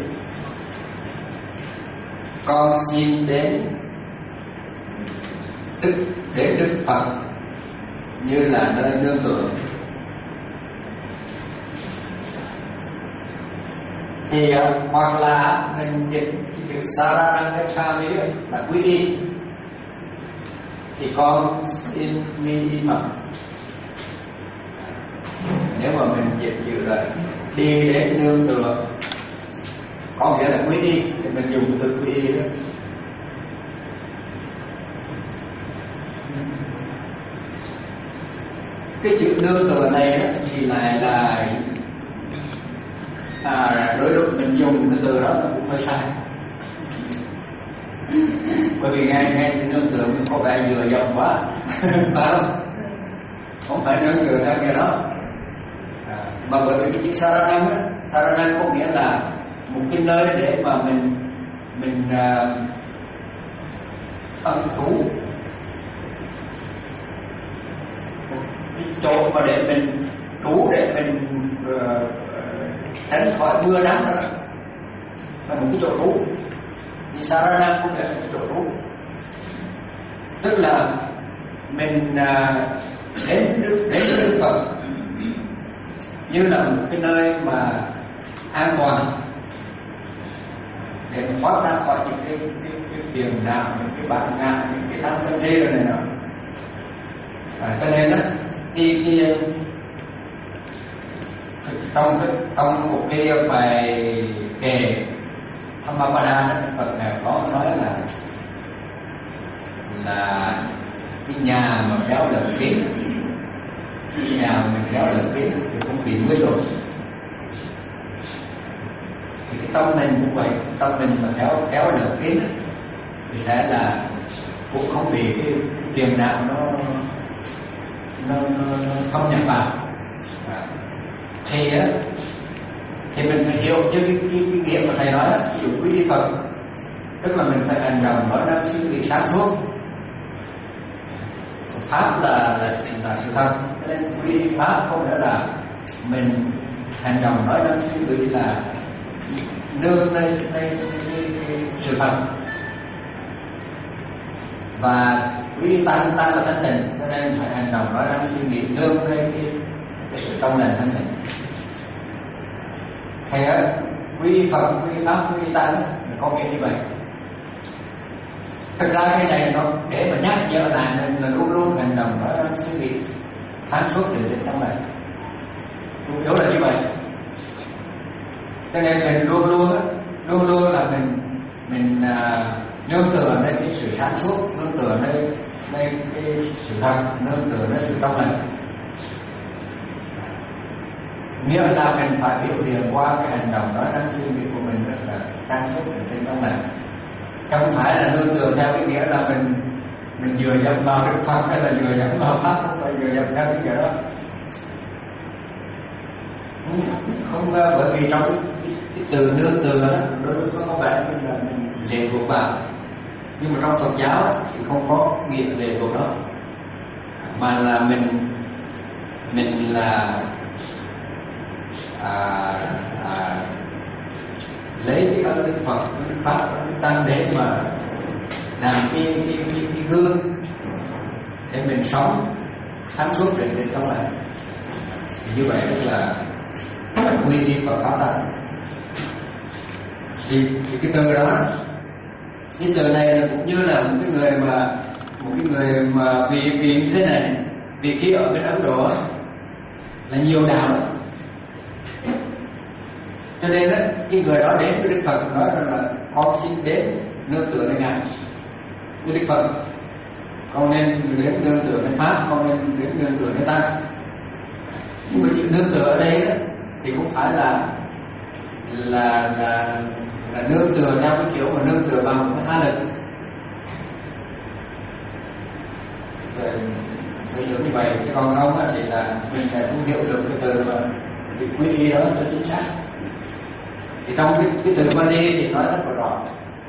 Con xin đến Đức đến Đức Phật như là nơi nương tựa. Thì hoặc là mình dịch chữ Saranam Gacchami là quy y, thì con xin đi Phật. Nếu mà mình dịch chữ là đi đến nương tựa có nghĩa là quy y, thì mình dùng từ quy y đó. Cái chữ nương tựa này đó, thì lại là à, đối lúc mình dùng cái từ đó cũng hơi sai. Bởi vì ngay ngay nương tựa mình có vẻ vừa dòng quá, phải không? Không phải nương tựa theo nghĩa đó, à, mà bởi vì cái chữ Saranam đó, Saranam có nghĩa là một cái nơi để mà mình mình ân uh, trú, một cái chỗ mà để mình trú, để mình uh, tránh khỏi mưa nắng đó, là một cái chỗ trú. Thì Saranam cũng là cái chỗ trú, tức là mình uh, đến đến Đức Phật như là một cái nơi mà an toàn để thoát ra khỏi những cái cái, cái phiền não, những cái bản ngã, những cái tham sân si rồi này nọ. À, cho nên đó đi đi trong cái trong một cái bài kệ Dhammapada, Phật này có nói là là cái nhà mà kéo lợn kiến, cái nhà mà mình kéo lợn kiến thì không bị mưa rồi. Thì cái tâm mình cũng vậy, tâm mình mà kéo kéo lợn kiến thì sẽ là cũng không bị cái tiền nào nó nó, nó, nó không nhập vào. À, thì á thì mình phải hiểu như cái, cái, cái nghĩa mà thầy nói đó, ví dụ quý y Phật tức là mình phải hành động nói năng suy nghĩ sáng suốt. Pháp là là, là sự thật, nên quý y pháp không nghĩa là mình hành động nói năng suy nghĩ là nương lên đây sự thật. Và quý tăng tăng là thanh tịnh, cho nên phải hành động nói năng suy nghĩ nương lên cái, cái sự trong lành thanh tịnh. Thầy ơi, quy Phật, quy Pháp, quy Tăng có nghĩa như vậy. Thực ra cái này nó để mà nhắc nhở lại mình là luôn luôn hành động nói năng suy nghĩ sáng suốt để đến trong này. Đúng hiểu là như vậy. Cho nên mình luôn luôn luôn luôn là mình mình uh, nương tựa lên cái sự sáng suốt, nương tựa lên lên cái sự thật, nương tựa lên sự trong lành. Nghĩa là mình phải biểu hiện qua cái hành động nói năng suy nghĩ của mình rất là sáng suốt trên trong lành. Không phải là nương tựa theo cái nghĩa là mình mình vừa dập vào Đức Phật hay là vừa dập vào Pháp, không phải vừa dập theo cái nghĩa đó. Không, không bởi vì trong cái, cái, cái từ nương tựa đó đôi có vẻ như là mình lệ thuộc vào, nhưng mà trong Phật giáo thì không có nghĩa lệ thuộc đó, mà là mình mình là à, à, lấy cái ơn Đức Phật, Đức Pháp, Đức Tăng để mà làm cái cái cái, cái gương để mình sống sáng suốt trên cái trong này. Thì như vậy tức là quy y Phật pháp tăng. Thì, thì cái từ đó, cái từ này là cũng như là một cái người mà một cái người mà vì vì như thế này, vì khi ở bên Ấn Độ là nhiều đạo, cho nên đó, cái người đó đến với Đức Phật nói rằng là con xin đến nương tựa nơi ngài. Với Đức Phật, con nên đến nương tựa nơi pháp, con nên đến nương tựa nơi tăng. Nhưng mà chuyện nương tựa ở đây đó, thì cũng phải là là là, là nương tựa theo cái kiểu mà nương tựa bằng cái tha lực. Rồi phải hiểu như vậy, chứ còn không thì là mình sẽ không hiểu được cái từ mà bị quy y đó cho chính xác. Thì trong cái, cái từ Bali thì nói rất là rõ.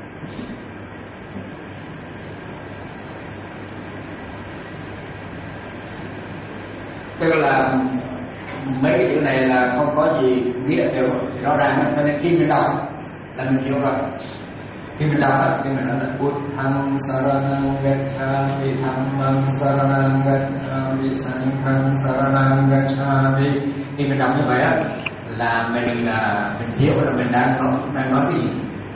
Tức là mấy cái chữ này là không có gì nghĩa hiểu rõ ràng, cho nên khi mình đọc là mình hiểu rồi. Khi mình đọc thì mình nói là Buddham saranang gacchami, Dhammam saranang gacchami, Sangham saranang gacchami. Khi mình đọc như vậy á là mình là mình hiểu là mình đang nói, đang nói cái gì.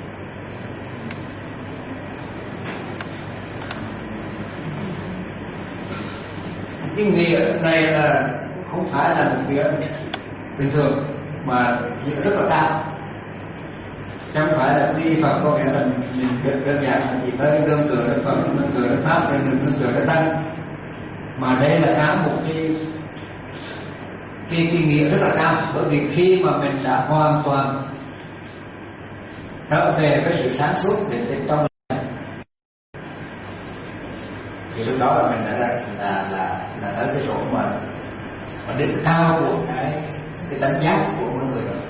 Cái nghĩa ở đây là không phải là một nghĩa bình thường mà nghĩa rất là cao. Chẳng phải là quy Phật có nghĩa là mình đơn, đơn giản là chỉ tới nương tựa đến Phật, nương tựa đến pháp, nương tựa đến tăng, mà đây là cả một cái cái, cái nghĩa rất là cao. Bởi vì khi mà mình đã hoàn toàn trở về với sự sáng suốt đến đến trong này, thì lúc đó là mình đã là là là, là tới cái chỗ mà mà đỉnh cao của cái cái tánh giác của mỗi người rồi.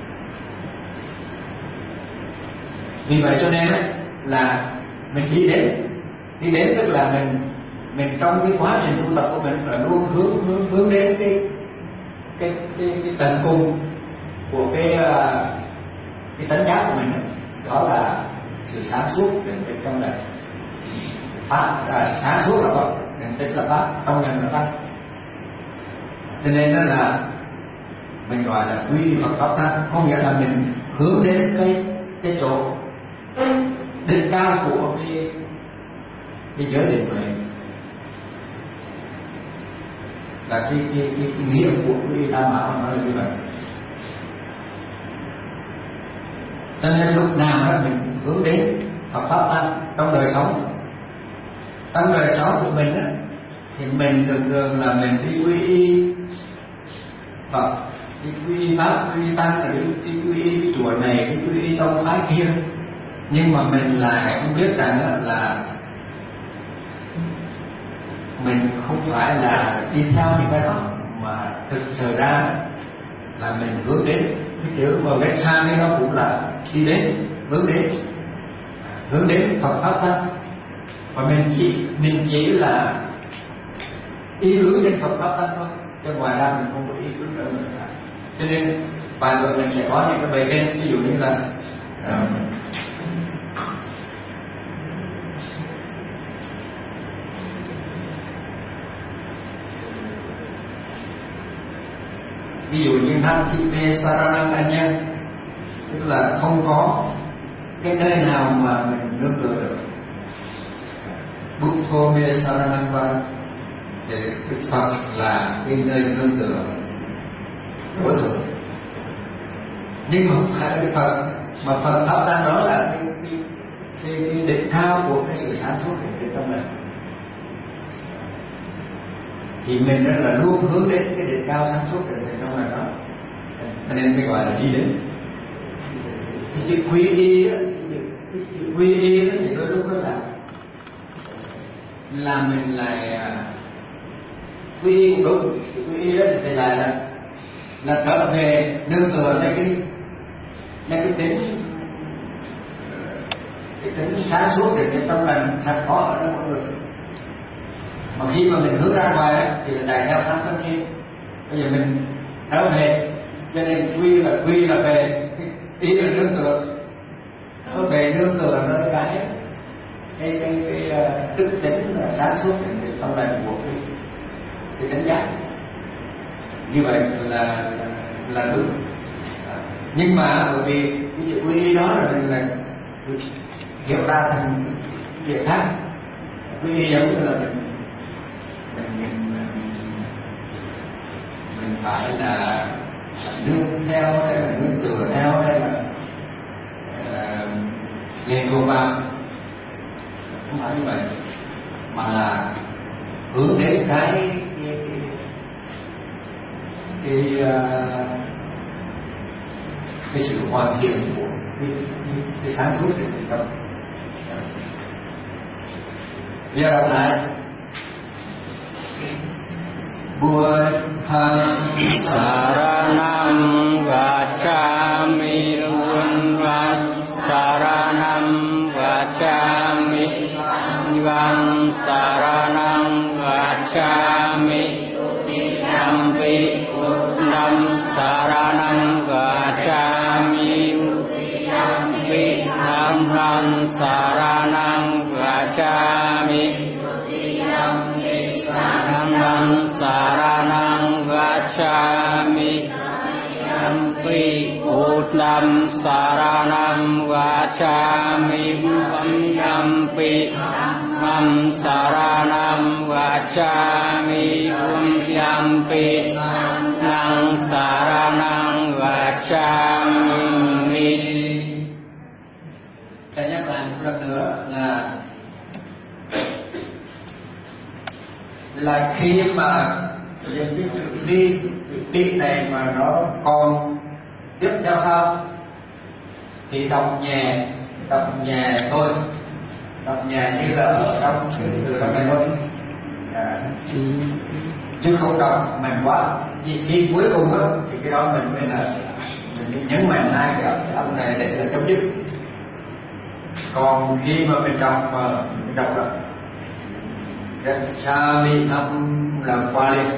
Vì vậy cho nên là mình đi đến đi đến tức là mình mình trong cái quá trình tu tập của mình là luôn hướng hướng hướng đến cái cái cái, cái tận cùng của cái cái tánh giác của mình, đó là sự sáng suốt đến cái trong này pháp. À, sáng suốt là Phật, tức là pháp, trong nhân là tăng. Cho nên đó là mình gọi là quy Phật pháp tăng, có nghĩa là mình hướng đến cái cái chỗ đỉnh cao của cái cái giới định tuệ, là cái cái cái, cái nghĩa của cái Tam Bảo nói là như vậy. Cho nên lúc nào đó mình hướng đến Phật pháp tăng trong đời sống. Trong đời sống của mình á thì mình thường thường là mình đi quy y Phật, đi quy y pháp, quy y tăng, đi, đi quy y cái chùa này, đi quy y tông phái kia, nhưng mà mình lại không biết rằng là mình không phải là đi theo những cái đó, mà thực sự ra là mình hướng đến cái kiểu mà ghét sang ấy, nó cũng là đi đến, hướng đến hướng đến Phật pháp tăng. Và mình chỉ mình chỉ là ý hướng đến Phật pháp tăng thôi, chứ ngoài ra mình không có ý hướng nữa mình cả. Cho nên vài người mình sẽ có những cái bài kinh, ví dụ như là uh, ví dụ như Nam Thị Mê Saranang Anya, tức là không có cái nơi nào mà mình nương tựa được. Buddho Mê Saranang Va, để Đức Phật là cái nơi nương tựa tối thượng. Nhưng mà không phải Đức Phật, mà Phật pháp tăng đó là cái, cái, cái, cái đỉnh cao của cái sự sáng suốt ở trong này. Thì mình rất là luôn hướng đến cái đỉnh cao sáng suốt ở trong này đó, cho nên mới gọi là đi đến. Cái chữ quy y, cái chữ quy y thì đôi lúc đó là là mình lại quy y cũng đúng. Quy y đó thì lại là là trở về nương tựa lấy cái lấy cái tính cái tính sáng suốt để cái tâm lành thật khó ở trong mọi người. Mà khi mà mình hướng ra ngoài thì là chạy theo tám phân thiên. Bây giờ mình trở về, cho nên quy là quy là về ý là nương tựa, nó về nương tựa nơi cái cái cái cái đức tính sáng suốt thì tâm là một cái cái đánh giá như vậy là là đúng. Nhưng mà bởi vì cái sự quy y đó là là hiểu ra thành việc khác. Quy y giống như là mình mình mình, mình phải là nương theo hay là nương tựa theo hay là lệ thuộc vào, không phải như vậy, mà là hướng đến cái cái cái, cái, cái sự hoàn thiện của cái, cái, cái sáng suốt của chúng ta. Bây giờ đọc lại Buddham Saranam Gacchami Vunvat Saranam Gacchami Vam Saranam Gacchami Yampi Uddam Saranam Gacchami Yampi Dhammam Saranam Gacchami Dhammam Saranam Gacchami Yampi Uddam Saranam Gacchami Yampi Dhammam Saranam Gacchami Yampi Dhammam Saranam Gacchami. Ta nhắc lại một lần nữa là là khi mà những cái việc đi việc đi này mà nó còn tiếp theo sau thì đọc nhẹ đọc nhẹ thôi, đọc nhẹ như là ở trong cái từ trong này thôi, à, chứ không đọc mạnh quá. Vì khi cuối cùng á thì cái đó mình mới là mình nhấn mạnh hai cái âm này để là chấm dứt. Còn khi mà mình đọc mà mình đọc là Gacchami âm là qua đi,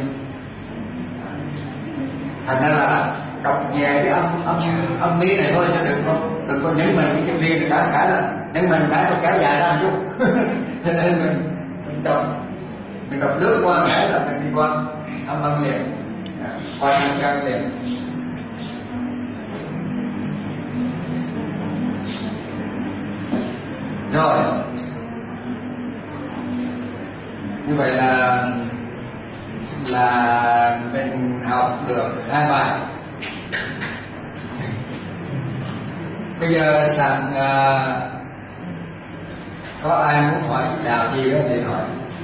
thành ra là đọc nhẹ cái âm âm âm mi này thôi, chứ đừng có đừng có nhấn mạnh cái chữ mi cái cái là nhấn mạnh cái nó kéo dài ra chút. Cho nên mình mình đọc mình đọc lướt qua cái là mình đi qua âm âm liền, qua âm căn liền. Rồi như vậy là là mình học được hai bài. Bây giờ sẵn à, có ai muốn hỏi đạo gì đó thì hỏi.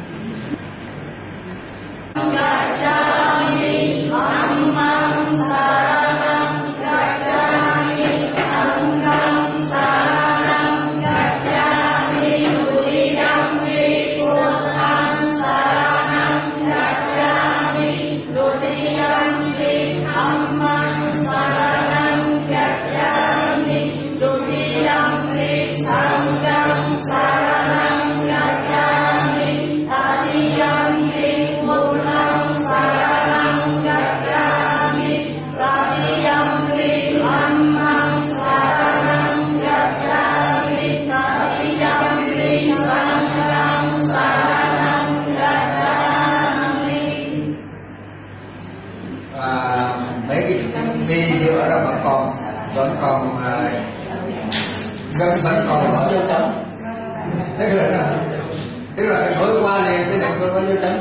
Gacchami Dhammam Saranam Gacchami Sangham Saranam Gacchami Dutiyampi Buddham Saranam Gacchami Dutiyampi Dhammam Saranam Gacchami Dutiyampi Sangham Saranam Gacchami Tatiyampi Buddham Saranam Gacchami Tatiyampi Dhammam Saranam Gacchami Tatiyampi Sangham Saranam Gacchami. Và mấy cái đi giữa đó vẫn còn vẫn còn vẫn vẫn còn có dấu chấm. Thế là tức là cái thối qua liền thế này có dấu chấm.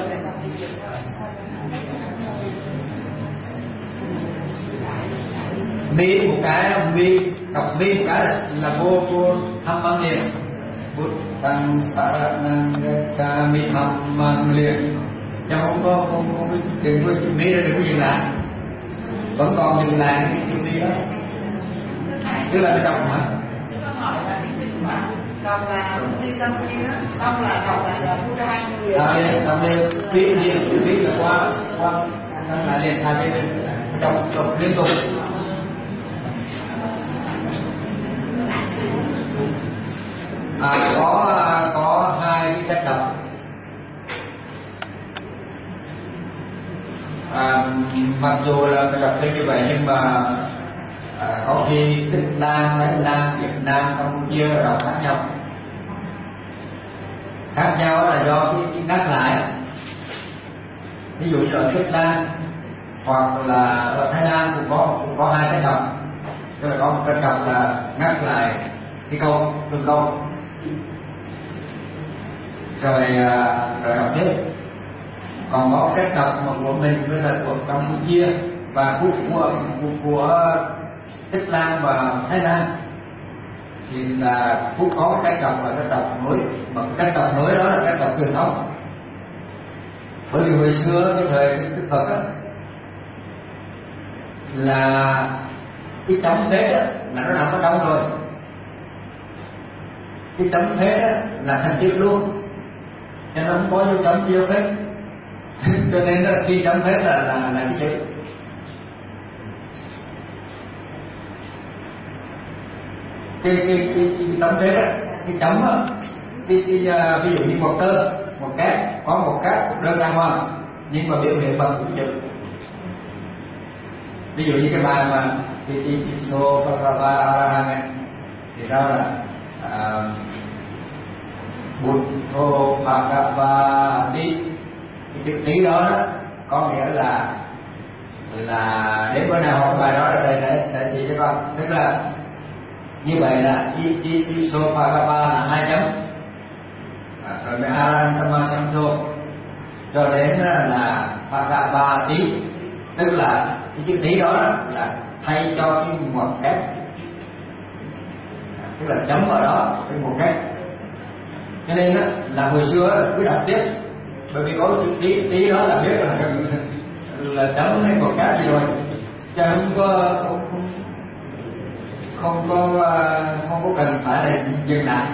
Mi một cái mi đọc mi một cái là, là vô vô hâm băng liền, bút tăng saranam gacchami hâm băng liền, nhưng không có không không đừng có chữ mi, đừng có dừng lại, vẫn còn dừng lại cái chữ mi đó, tức là cái đọc hả? Đọc là đi tâm kia, xong là đọc lại là Buddha người. Đọc lên, đọc lên, viết liền, viết là qua qua đọc lại liền, hai bên đọc đọc liên tục. À, có có hai cái cách đọc. À, mặc dù là đọc theo như vậy nhưng mà à, có khi Tích Lan, Thái Lan, Việt Nam, Campuchia đọc khác nhau. khác nhau là do cái, cái ngắt lại. Ví dụ như ở Tích Lan hoặc là ở Thái Lan cũng có cũng có hai cái cặp, tức là có một cái cặp là ngắt lại cái câu từng câu rồi rồi đọc tiếp. Còn có cái cặp mà của mình với là của Campuchia và của của, của, của Tích Lan và Thái Lan thì là cũng có cái cặp và cái cặp mới, mà cái cặp mới đó là cái cặp truyền thống. Bởi vì hồi xưa cái thời Đức Phật á, là cái chấm thế đó, là nó nằm ở trong rồi. Cái chấm thế đó, là thành chữ luôn, cho nó không có dấu chấm dấu phép. Cho nên là khi chấm phép là là là cái chữ. Cái cái cái, cái chấm thế đó, cái chấm á, cái, cái, uh, ví dụ như một tơ, một cát, có một cát một đơn đàng hoàng, nhưng mà biểu hiện bằng chữ chữ. Ví dụ như cái bài mà Iti Piso Bhagava Arahang này thì đó là uh, Buddho Bhagavati. Cái chữ tí đó, đó có nghĩa là là đến bữa nào học cái bài đó là thầy sẽ sẽ chỉ cho con. Tức là như vậy là Iti Piso Bhagava là hai chấm, à, rồi mới Arahang Sama Samtho cho đến là Bhagavati, tức là cái chữ tí đó là thay cho cái ngoặc kép, tức là chấm ở đó cái ngoặc kép. Cho nên là hồi xưa cứ đọc tiếp, bởi vì có chữ tí tí đó là biết là là chấm hay ngoặc kép gì rồi, chứ không có không, không có không có cần phải là dừng lại.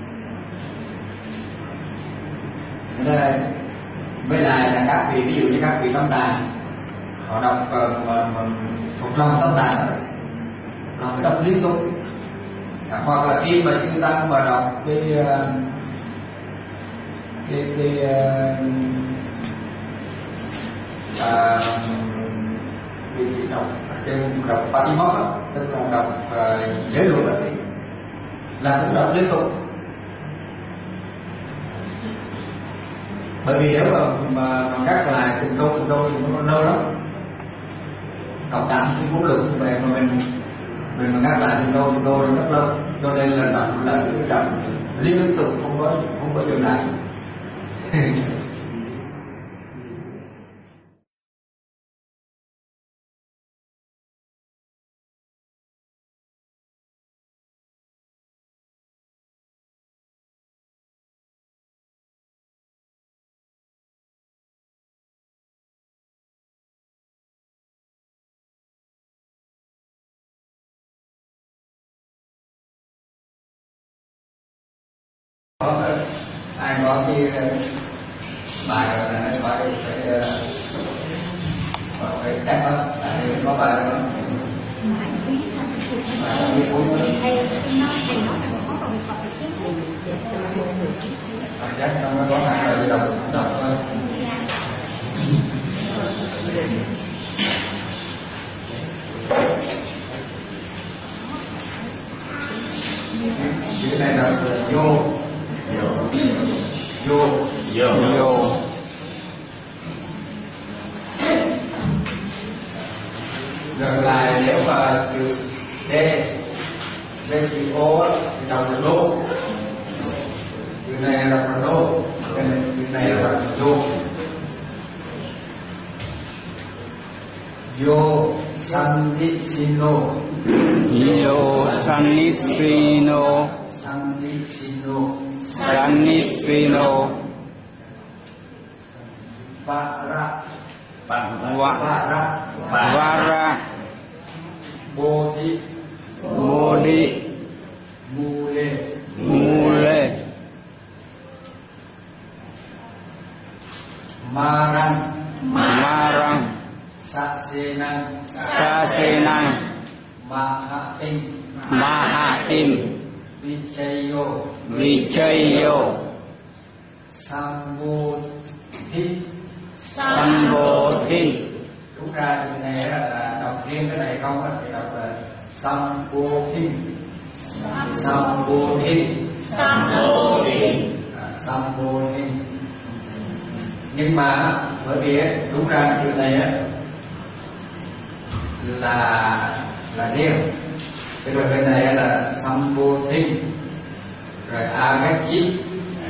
Đây, với lại là các vị, ví dụ như các vị tâm tài họ đọc uh, một lòng tâm tạng họ phải đọc liên tục, à, hoặc là khi mà chúng ta mà đọc cái uh, cái cái uh, uh, cái đọc trên đọc Patimok, tức là đọc uh, giới luật ấy, là cũng đọc liên tục. Bởi vì nếu mà mà, mà cắt lại từng câu từng câu thì nó lâu lắm. Đọc tạm cái cuốn luật về mà mình mình mà ngắt lại từng câu từng câu rất lâu, cho nên là đọc là cứ đọc liên tục, không có không có dừng lại. Có ai có cái bài rồi là phải phải phải test đó, tại vì có bài đó bài biết cuốn đó bài chắc trong đó có hai bài đọc đọc thôi. Chữ này là vô vô vô vô rồi lại nếu mà chữ D bên chữ O thì đọc là lô, chữ này là đọc là lô, chữ này là đọc là vô. Yo Sandicino Yo Sandicino Sandicino Sandicino Vara Vara Vara Bodhi Bodhi Mule Mule Marang Marang Sasenang Sasenang Mahatim Mahatim Vichayo Vichayo Sambodhi Sambodhi. Đúng ra từ này là đọc riêng cái này không thì đọc là Sambodhi Sambodhi Sambodhi Sambodhi. Nhưng mà bởi vì đúng ra chữ này là là riêng, cái rồi bên này là Sambodhi rồi Agachi.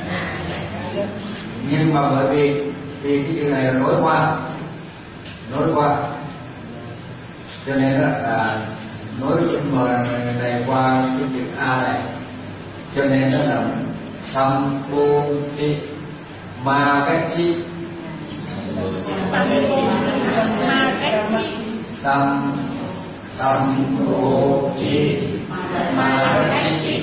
Nhưng mà bởi vì vì cái chữ này là nối qua nối qua cho nên là nối chữ M này qua cái chữ A này, cho nên nó là Sambodhi Magachi. Sam Sambodhi Magachi.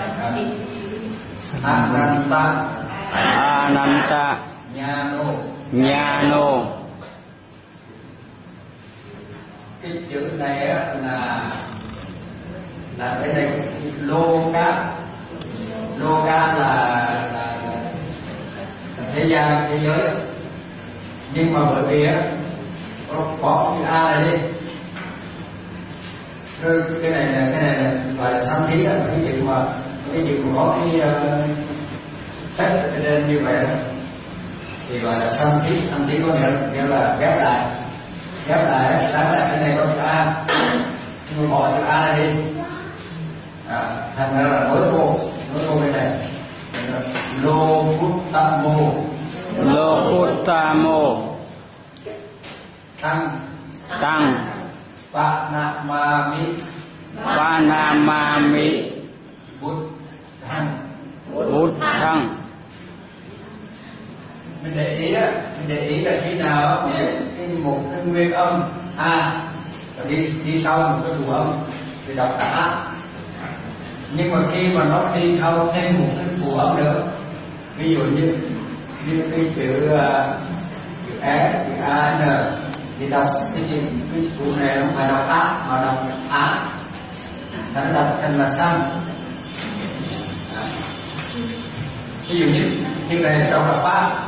Ananta Ananta Nhano. Nhano. Cái chữ này là là bên đây Loka. Loka là, là, là thế gian, thế giới. Nhưng mà bởi vì có, có chữ A này đi, rồi cái này là cái này là gọi là sanh thí đó, cái chữ mà cái chữ mà có cái tách uh, lên như vậy đó thì gọi là sanh thí. Sanh thí có nghĩa, nghĩa là ghép lại, ghép lại đáng là cái này có chữ A nhưng mà bỏ chữ A này đi, à, thành ra là nối cô nối cô bên này Lô Puttamo. Lô Puttamo. Tăng Tăng Panamami. Panamami. Buddhang. Buddhang. Mình để ý á, mình để ý là khi nào cái một cái nguyên âm A rồi đi đi sau một cái phụ âm thì đọc là A. Nhưng mà khi mà nó đi sau thêm một cái phụ âm nữa, ví dụ như như cái chữ chữ E, chữ A, N thì đọc cái chữ cái phụ này không phải đọc A mà đọc A, nó đọc thành là xanh. Ví dụ như như này đọc là ba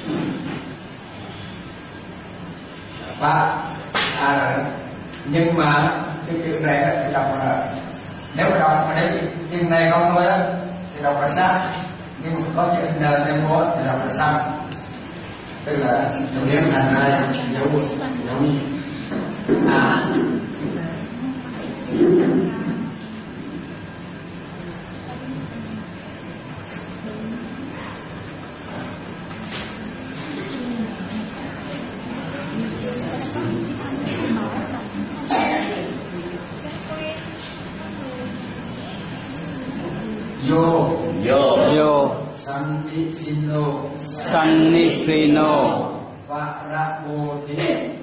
ba A rồi, nhưng mà cái chữ này thì đọc là, nếu mà đọc mà đấy chữ này không thôi đó thì đọc là sát, nhưng mà có chữ N thêm vô thì đọc là xanh, tức là đầu tiên thành ra dấu dấu A. Yo Yo Yo Sannisino Sannisino Varabodhi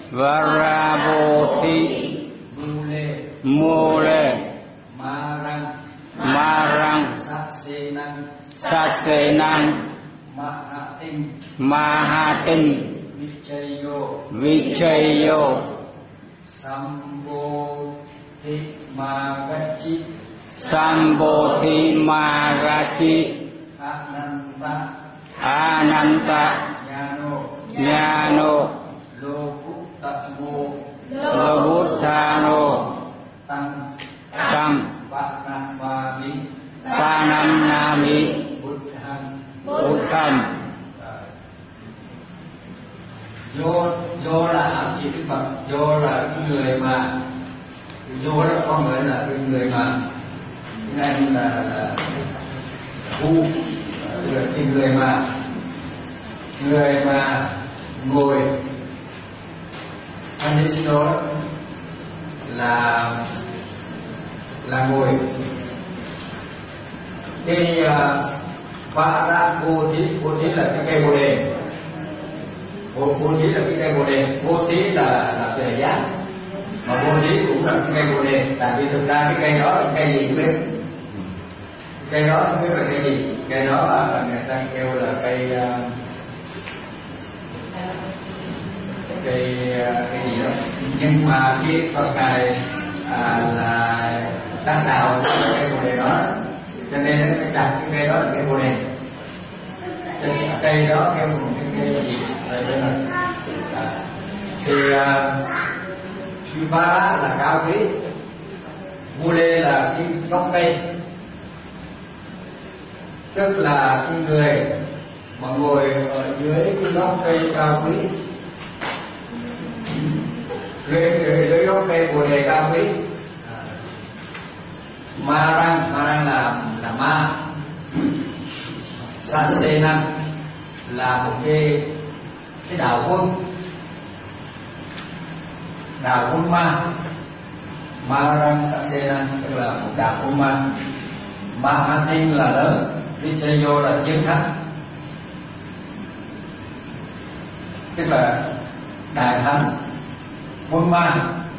Varabodhi Mule Mule Marang Marang Sasenang Sasenang Mahatim Mahatim Vichayo Vichayo Sambodhi Magachi Sambodhi Magachi Ananta Ananta Nhano Nhano Lokuttamo Lobuddhano Tăng Tăng Panamami Panamami Buddhang. Buddham. Vô vô là ám chỉ Đức Phật, vô là cái người mà vô đó con người là cái người mà tiếng Anh là who, là cái người mà người mà ngồi. Anishino là là ngồi. Cái Parabodhi, Bodhi là cái cây bồ đề. Bồ thí là cái cây bồ đề, bồ thí là là tuệ giác, mà bồ thí cũng là cái cây bồ đề. Tại vì thực ra cái cây đó là cây gì không biết, cây đó không biết là cây gì, cây đó là người ta kêu là cây cây cái gì đó. Nhưng mà cái Phật ngài à, là tác đạo cái cây bồ đề đó, cho nên nó phải đặt cái cây đó là cây bồ đề. Cây đó kêu một cái cây gì đây bên này à, thì Vara là cao quý, Mule là cái gốc cây, tức là cái người mà ngồi ở dưới cái gốc cây cao quý, dưới dưới gốc cây bồ đề cao quý. Ma Răng, Ma Răng là là ma. Sasena là một cái cái đạo quân, đạo quân ma. Ma Răng Sasena tức là một đạo quân ma. Mahatin là lớn, Vijayo là chiến thắng, tức là đại thắng quân ma,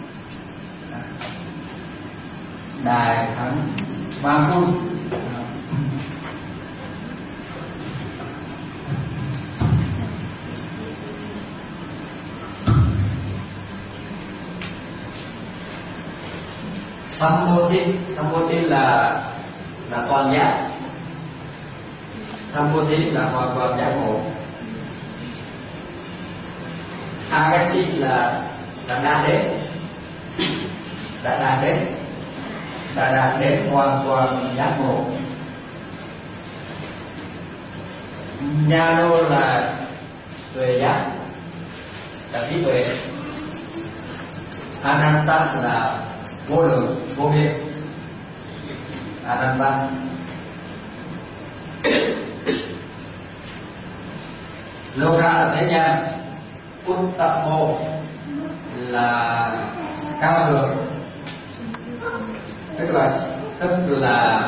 đại thắng ma quân. Sambodhi, Sambodhi là là toàn giác. Sambodhi là hoàn toàn giác ngộ. Agachi là là đạt đến, đã đạt đến, đã đạt đến hoàn toàn giác ngộ. Nhano là tuệ giác, là trí tuệ. Ananta là vô lượng, vô biên. Ananta. Loka là thế gian. Uttamo là cao thượng, tức là tức là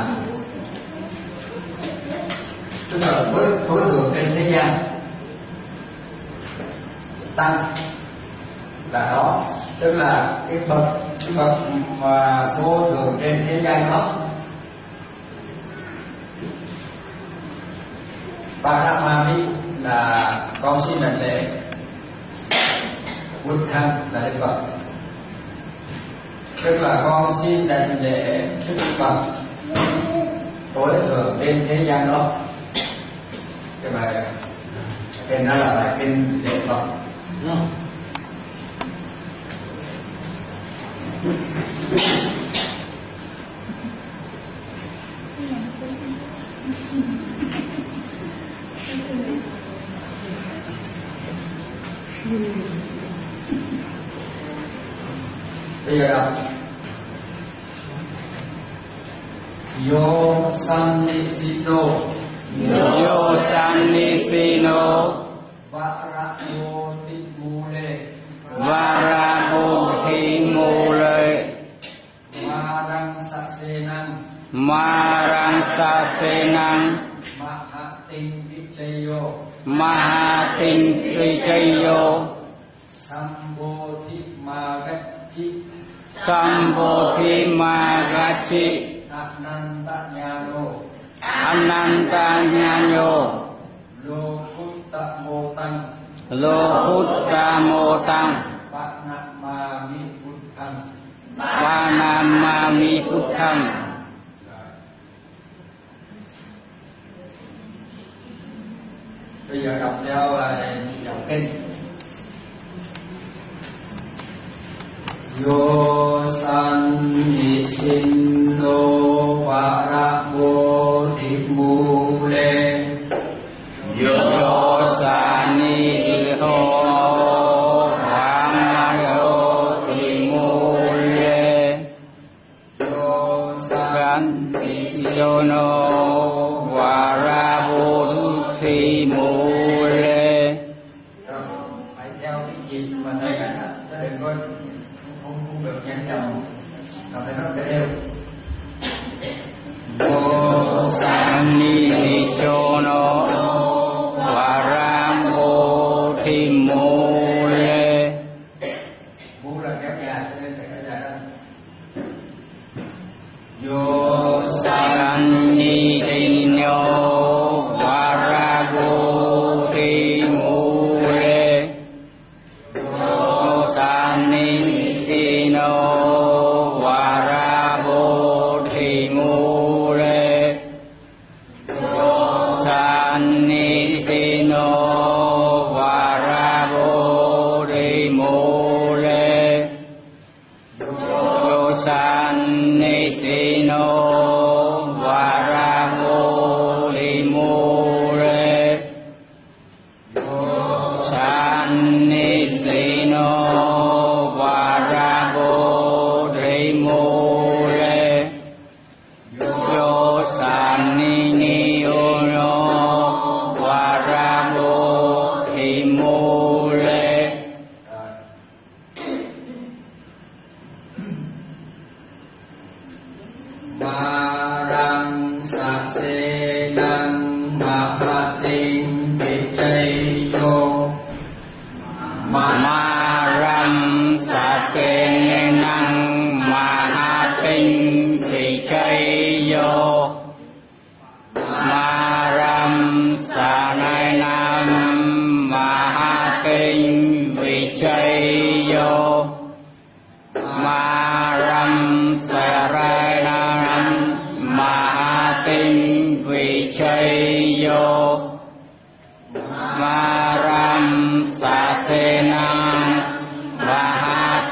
tức là với tối thượng trên thế gian. Tăng là đó, tức là cái bậc cái bậc mà vô thượng trên thế gian đó. Paramami là con xin đảnh lễ. Buddha là Đức Phật, tức là con xin đảnh lễ Đức Phật tối thượng trên thế gian đó. Cái bài tên đó là bài kinh lễ Phật. Bây giờ đọc Yo Sannisino Yo Sannisino Varabotimule Varabotimule Marang Sasenang Marang Sasenang Mahatin Vijayo Mahatin Vijayo Sambodhi Magachi Sambodhi Magachi Ananta Nyano Ananta Nhano Lokutta Motang Lokutta Motang Panamami Buddham. Panamami Buddham. Bây giờ đọc theo dòng kinh. Yo Sannisino Varabotimule Yo Sannisino Varabotimule Yo Sannisino Varabotimule. Phải theo cái gì mà thầy nói, đừng có không không được nhanh chóng, nó phải nói đều. Yo Sannisino Varabotimule. Mu là kéo dài cho nên phải kéo dài đó. Yo Sannisino Varabotimule. Yo Sannisino Varabotimule. Yo Sannisino Varabotimule. Yo Sannisino Varabotimule.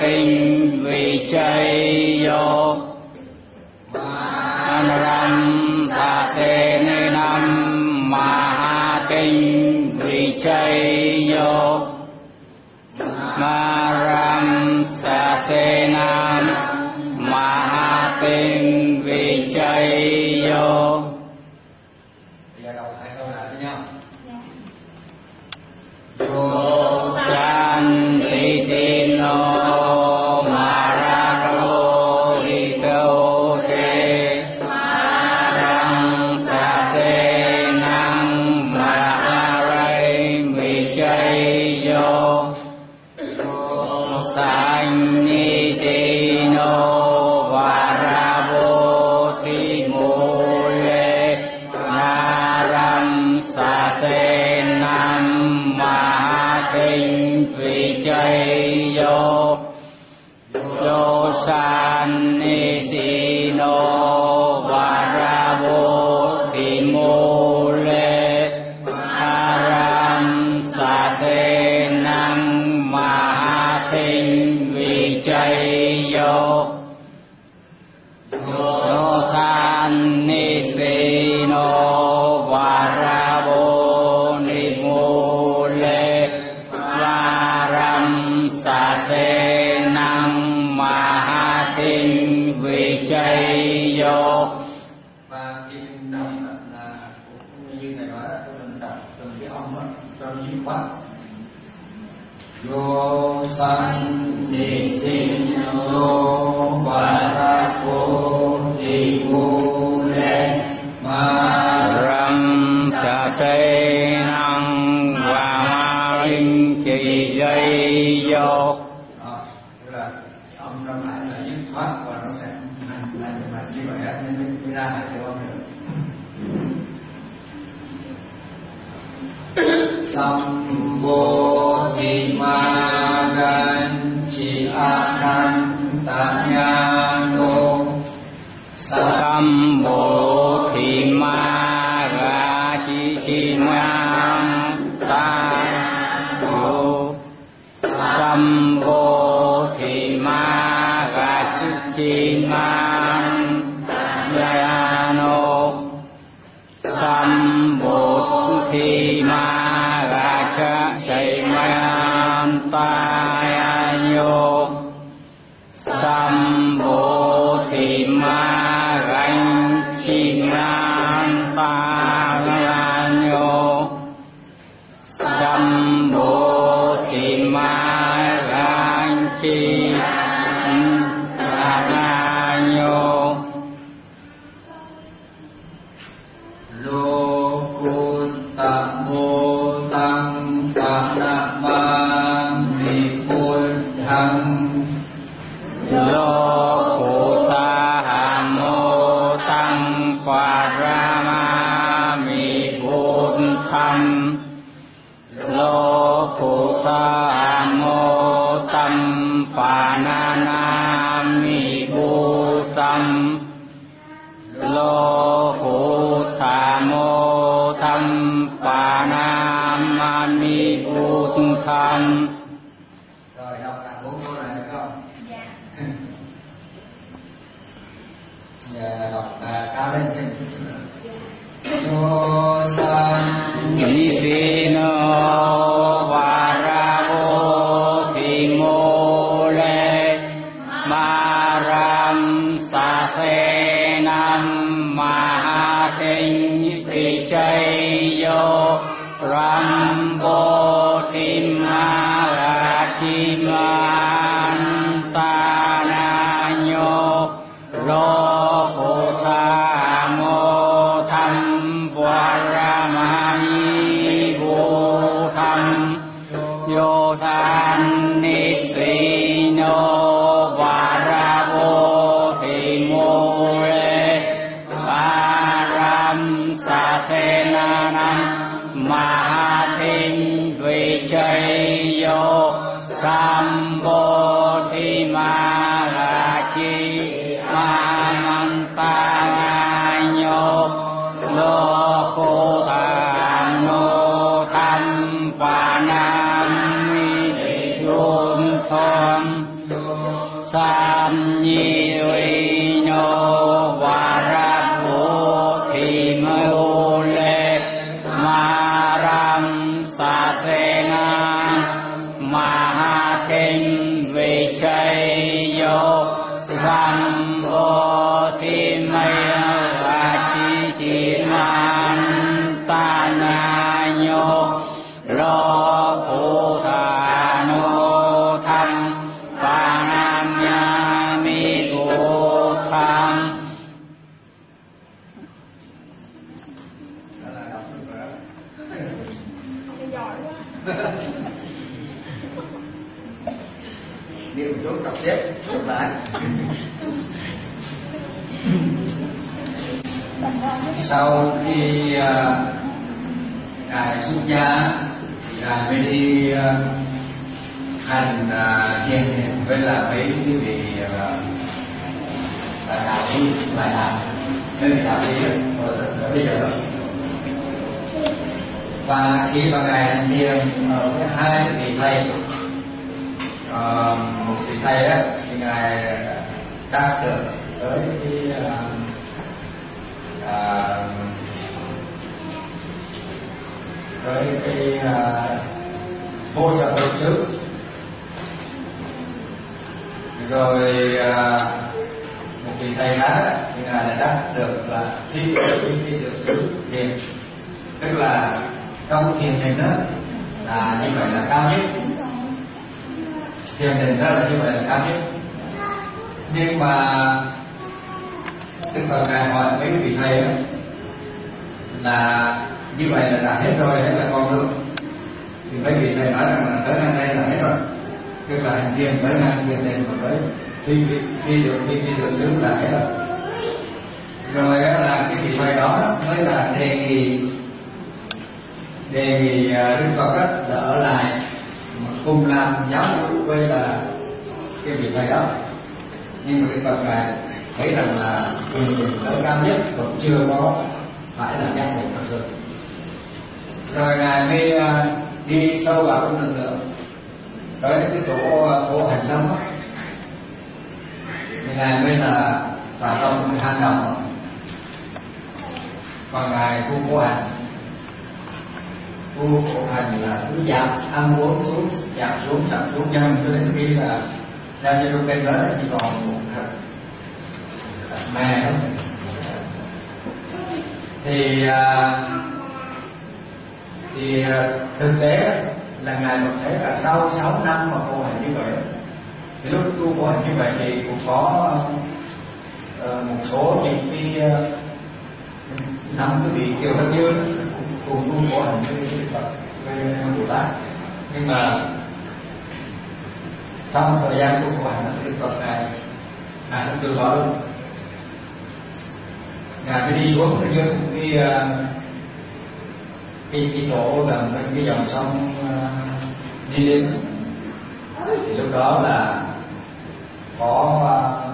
kinh vi chay yo ma ram sa se ni nam ma kinh vi chay yo ma ram sa se nam ma kinh vi chay yo. Bây giờ đọc hai câu lại với nhau. Yo san thi sin no mararo di câu te marang sa se nang maharai vi chay yo. Yo san ni sin no varabo thi mô le naram sa se nam ma kinh vi chay yo. Yo san ni si no varabo thi mô le naram sa se nam ma kinh vi chay yo. Yo san ni si no varabo ni mô le varam sa se năng ma kinh vi chay yo. Và khi mình đọc là cũng như thầy nói là mình đọc từng cái âm đó cho nó dứt khoát. Yo san ni sin no varabo ni mô le Ram sa se năng và ma linh chỉ gây yo. Đó, tức là âm trong lại là dứt khoát và nó sẽ hành lại mà như vậy á nên mới ra lại theo âm được. Sambo thi ma gan chi anantanyano Sam bồ thị ma ga chi chi mang ta yo. Sam bồ thị ma ga chi chi mang ta no. Sam bồ thị ma ga cha chi mang ta yo. Sam bồ thị ma gánh chi ngang ta la nhô. Sam bồ thị ma gánh chi la nhô. Lô côn tạ mô tăng tạ nạ ma mi côn thăng. Lô cụ ta hà mô tăng quả ra ma mi bùn thăm. Lô cụ ta hà mô tăng quả na na mi bù tâm. Lô cụ ta mô tăng quả na ma mi bùn thăm. Rồi đọc lại bốn câu này được không? Dạ, đọc là cao lên thêm. Yo san Ni si no varabo thi mô le maram sa se nam ma kinh vi chay yo. Ram bo thi ma ga chi man ta na nyo. Ro cô tha mô tham vara ma ni vô tham. Yo san ni si no varabo thi mô le varam sa se na nam ma kinh vi chay yo. Sam bo Sam nhi uy nô và ra vô thì ngôi ô lê ma ram sa se nga ma ha kinh vi chay yo sam vô thì mây và chi chi man ta na nhô lo phụ thà nô tham và nam nha mi cô tham. Điều chút đọc tiếp đọc lại. Sau khi uh, ngài xuất gia thì ngài mới đi uh, hành thiền uh, với là mấy cái vị đại đạo đại đạo mấy vị đạo sĩ ở bây giờ. Và khi mà ngài hành thiền ở với hai vị thầy, uh, một vị thầy đó thì ngài đạt được tới cái uh, À, với cái à, vô trợ thực sự rồi à, một vị thầy khác thì ngài đã đắc được là thi thi được thiền, tức là trong thiền định đó là như vậy là cao nhất, thiền định đó là như vậy là cao nhất. Nhưng mà Đức Phật ngài hỏi mấy vị thầy là như vậy là đã hết rồi hay là còn nữa, thì mấy vị thầy nói rằng là tới ngày nay là hết rồi, tức là hành thiền tới ngày thiền định mà tới thi thi được thi thi được xứ là hết rồi. Rồi là cái vị thầy đó mới là đề nghị đề nghị Đức Phật đó là ở lại cùng làm giáo huấn với là cái vị thầy đó. Nhưng mà Đức Phật ngài thấy rằng là thiền định tới cao nhất còn chưa có phải là giác ngộ thật sự. Rồi ngài mới uh, đi sâu vào trong lực lượng tới cái chỗ chỗ hành lâm đó, thì ngài mới là vào trong cái hang động và ngài tu khổ hành. Tu khổ hành là cứ giảm ăn uống xuống, giảm xuống giảm xuống dần cho đến khi là ra cho trong bên đó là chỉ còn một mẹ đó. Thì thì thực tế là ngài một thấy là sau sáu năm mà tu hành như vậy, thì lúc tu khổ hành như vậy thì cũng có uh, một số những cái năm cái vị Kiều Văn Dương cùng tu khổ hành với Phật với Bồ Tát. Nhưng mà trong thời gian tu khổ hành thì Phật ngài ngài cũng từ bỏ luôn. Ngài mới đi xuống cái cái cái, cái chỗ gần bên cái dòng sông uh, đi đến, thì lúc đó là có uh,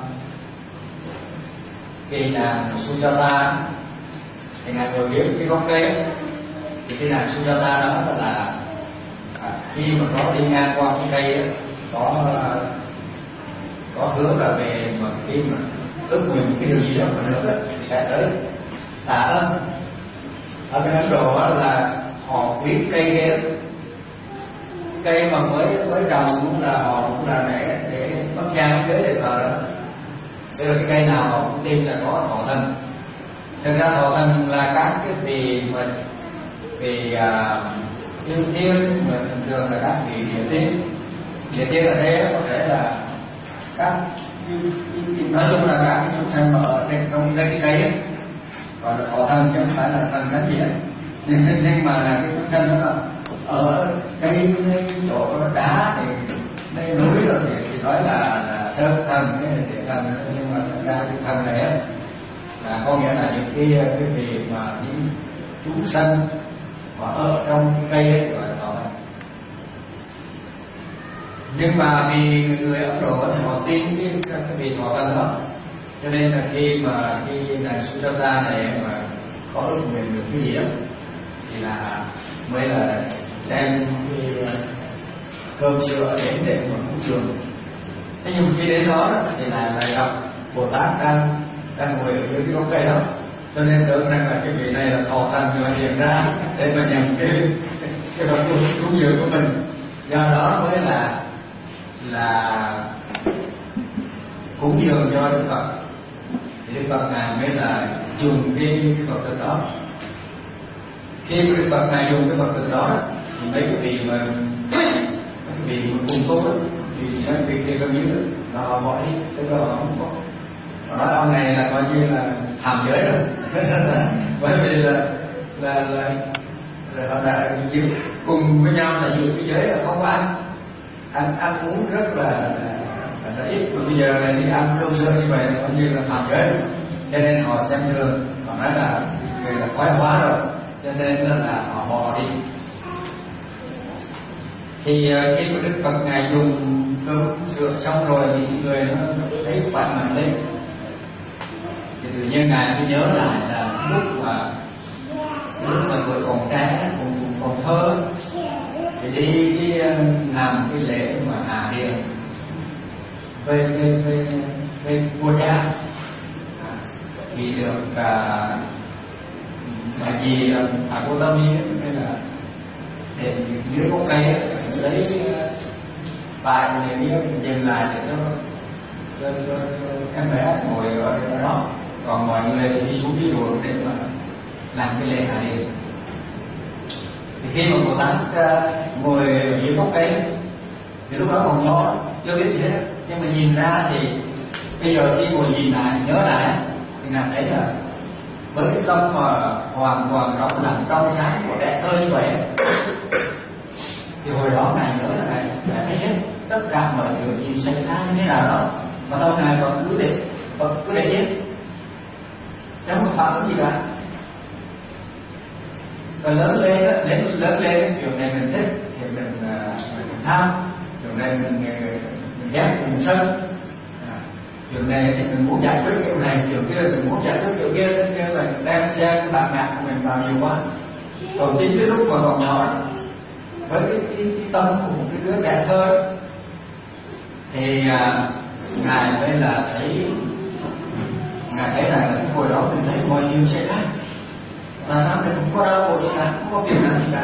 cái nàng Sujata, thì ngài ngồi dưới cái gốc cây, thì cái nàng Sujata đó là à, khi mà có đi ngang qua cái cây đó, có uh, có hứa là về mà khi mà ước nguyện cái điều gì đó mà được thì sẽ tới tạ ơn. Ở bên Ấn Độ là họ viết cây ghê, cây mà mới mới trồng cũng là họ cũng là để để bắt gian kế để thờ đó. Đây là cái cây nào họ cũng tin là có thọ thân. Thực ra thọ thân là các cái vị mà vì yêu uh, thiên mà thường thường là các vị địa tiên. Địa tiên ở đây có thể là các nói chung là các cái chúng sanh mà ở trên trong đây cái cây ấy, gọi là thọ thân chứ không phải là thân cái gì đấy. Nhưng mà là cái chúng sanh đó là ở cây chỗ đá thì đây núi rồi thì, thì nói là, là sơn thân cái địa thân, nhưng mà thật ra cái thân này ấy, là có nghĩa là những cái cái vị mà những chúng sanh mà ở trong cây ấy gọi là thọ thân. Nhưng mà vì người Ấn Độ thì họ tin cái cái vị thọ thân đó, cho nên là khi mà khi nàng Sujata này mà có ước nguyện được cái gì đó thì là mới là đem cái cơm sữa đến để mà cúng dường thế nhưng khi đến đó thì là lại gặp Bồ Tát đang đang ngồi ở dưới cái gốc cây đó, cho nên tưởng rằng là cái vị này là thọ thần mà hiện ra để mà nhận cái cái vật cúng dường của mình, do đó mới là là cúng dường cho Đức Phật. Thì Đức Phật ngài mới là dùng cái, cái vật thực đó. Khi Đức Phật ngài dùng cái vật thực đó thì mấy cái vị mà mấy vị mà cùng tốt đó, thì nói vị kia có dưới nó họ bỏ đi, tức là họ không có. Họ nói ông này là coi như là hàm giới rồi, bởi vì là là là, là họ đã cùng với nhau là giữ cái giới là không có ăn ăn ăn uống rất là, là, là ít, và bây giờ này đi ăn lô sơ như vậy coi như là hàm giới, cho nên họ xem thường, họ nói là người là thoái hóa rồi, cho nên là họ bỏ đi. Thì khi mà Đức Phật ngài dùng cơm sữa xong rồi thì người nó thấy khỏe mạnh lên, thì tự nhiên ngài mới nhớ lại là lúc mà lúc mà tuổi còn trẻ còn, còn thơ thì đi đi làm cái lễ mà Hà Điền về về về về vua cha, thì được cả bà gì bà cô Tâm Nhi hay là để dưới gốc cây lấy bài này đi dừng lại để cho, cho, cho, cho em bé ngồi ở đó, còn mọi người thì đi xuống dưới ruộng để mà làm cái lễ Hà Điền. Thì khi mà Bồ Tát uh, ngồi dưới gốc cây thì lúc đó còn nhỏ chưa biết gì hết, nhưng mà nhìn ra thì bây giờ khi ngồi nhìn lại nhớ lại thì ngài thấy là với cái tâm mà hoàn toàn rộng lặng trong sáng của đẹp thơ như vậy, thì hồi đó ngài nhớ là ngài đã thấy hết tất cả mọi chuyện gì xảy ra như thế nào đó, mà đâu ngài còn cứ để cứ để yên, chẳng có phản ứng gì cả. Và lớn lên đó, đến lớn lên chuyện này mình thích thì mình, mình tham, chuyện này mình mình ghét mình sân, chuyện này thì mình muốn giải quyết kiểu này, chuyện kia mình muốn giải quyết kiểu kia, nên là đem xe cái bạn ngạc của mình vào nhiều quá. Còn chính cái lúc mà còn nhỏ với cái, cái, cái tâm của một cái đứa trẻ thơ thì à, ngài mới là thấy ngài thấy là cái hồi đó mình thấy mọi điều xảy ra, là nó mình không có đau khổ gì cả, không có phiền não gì cả.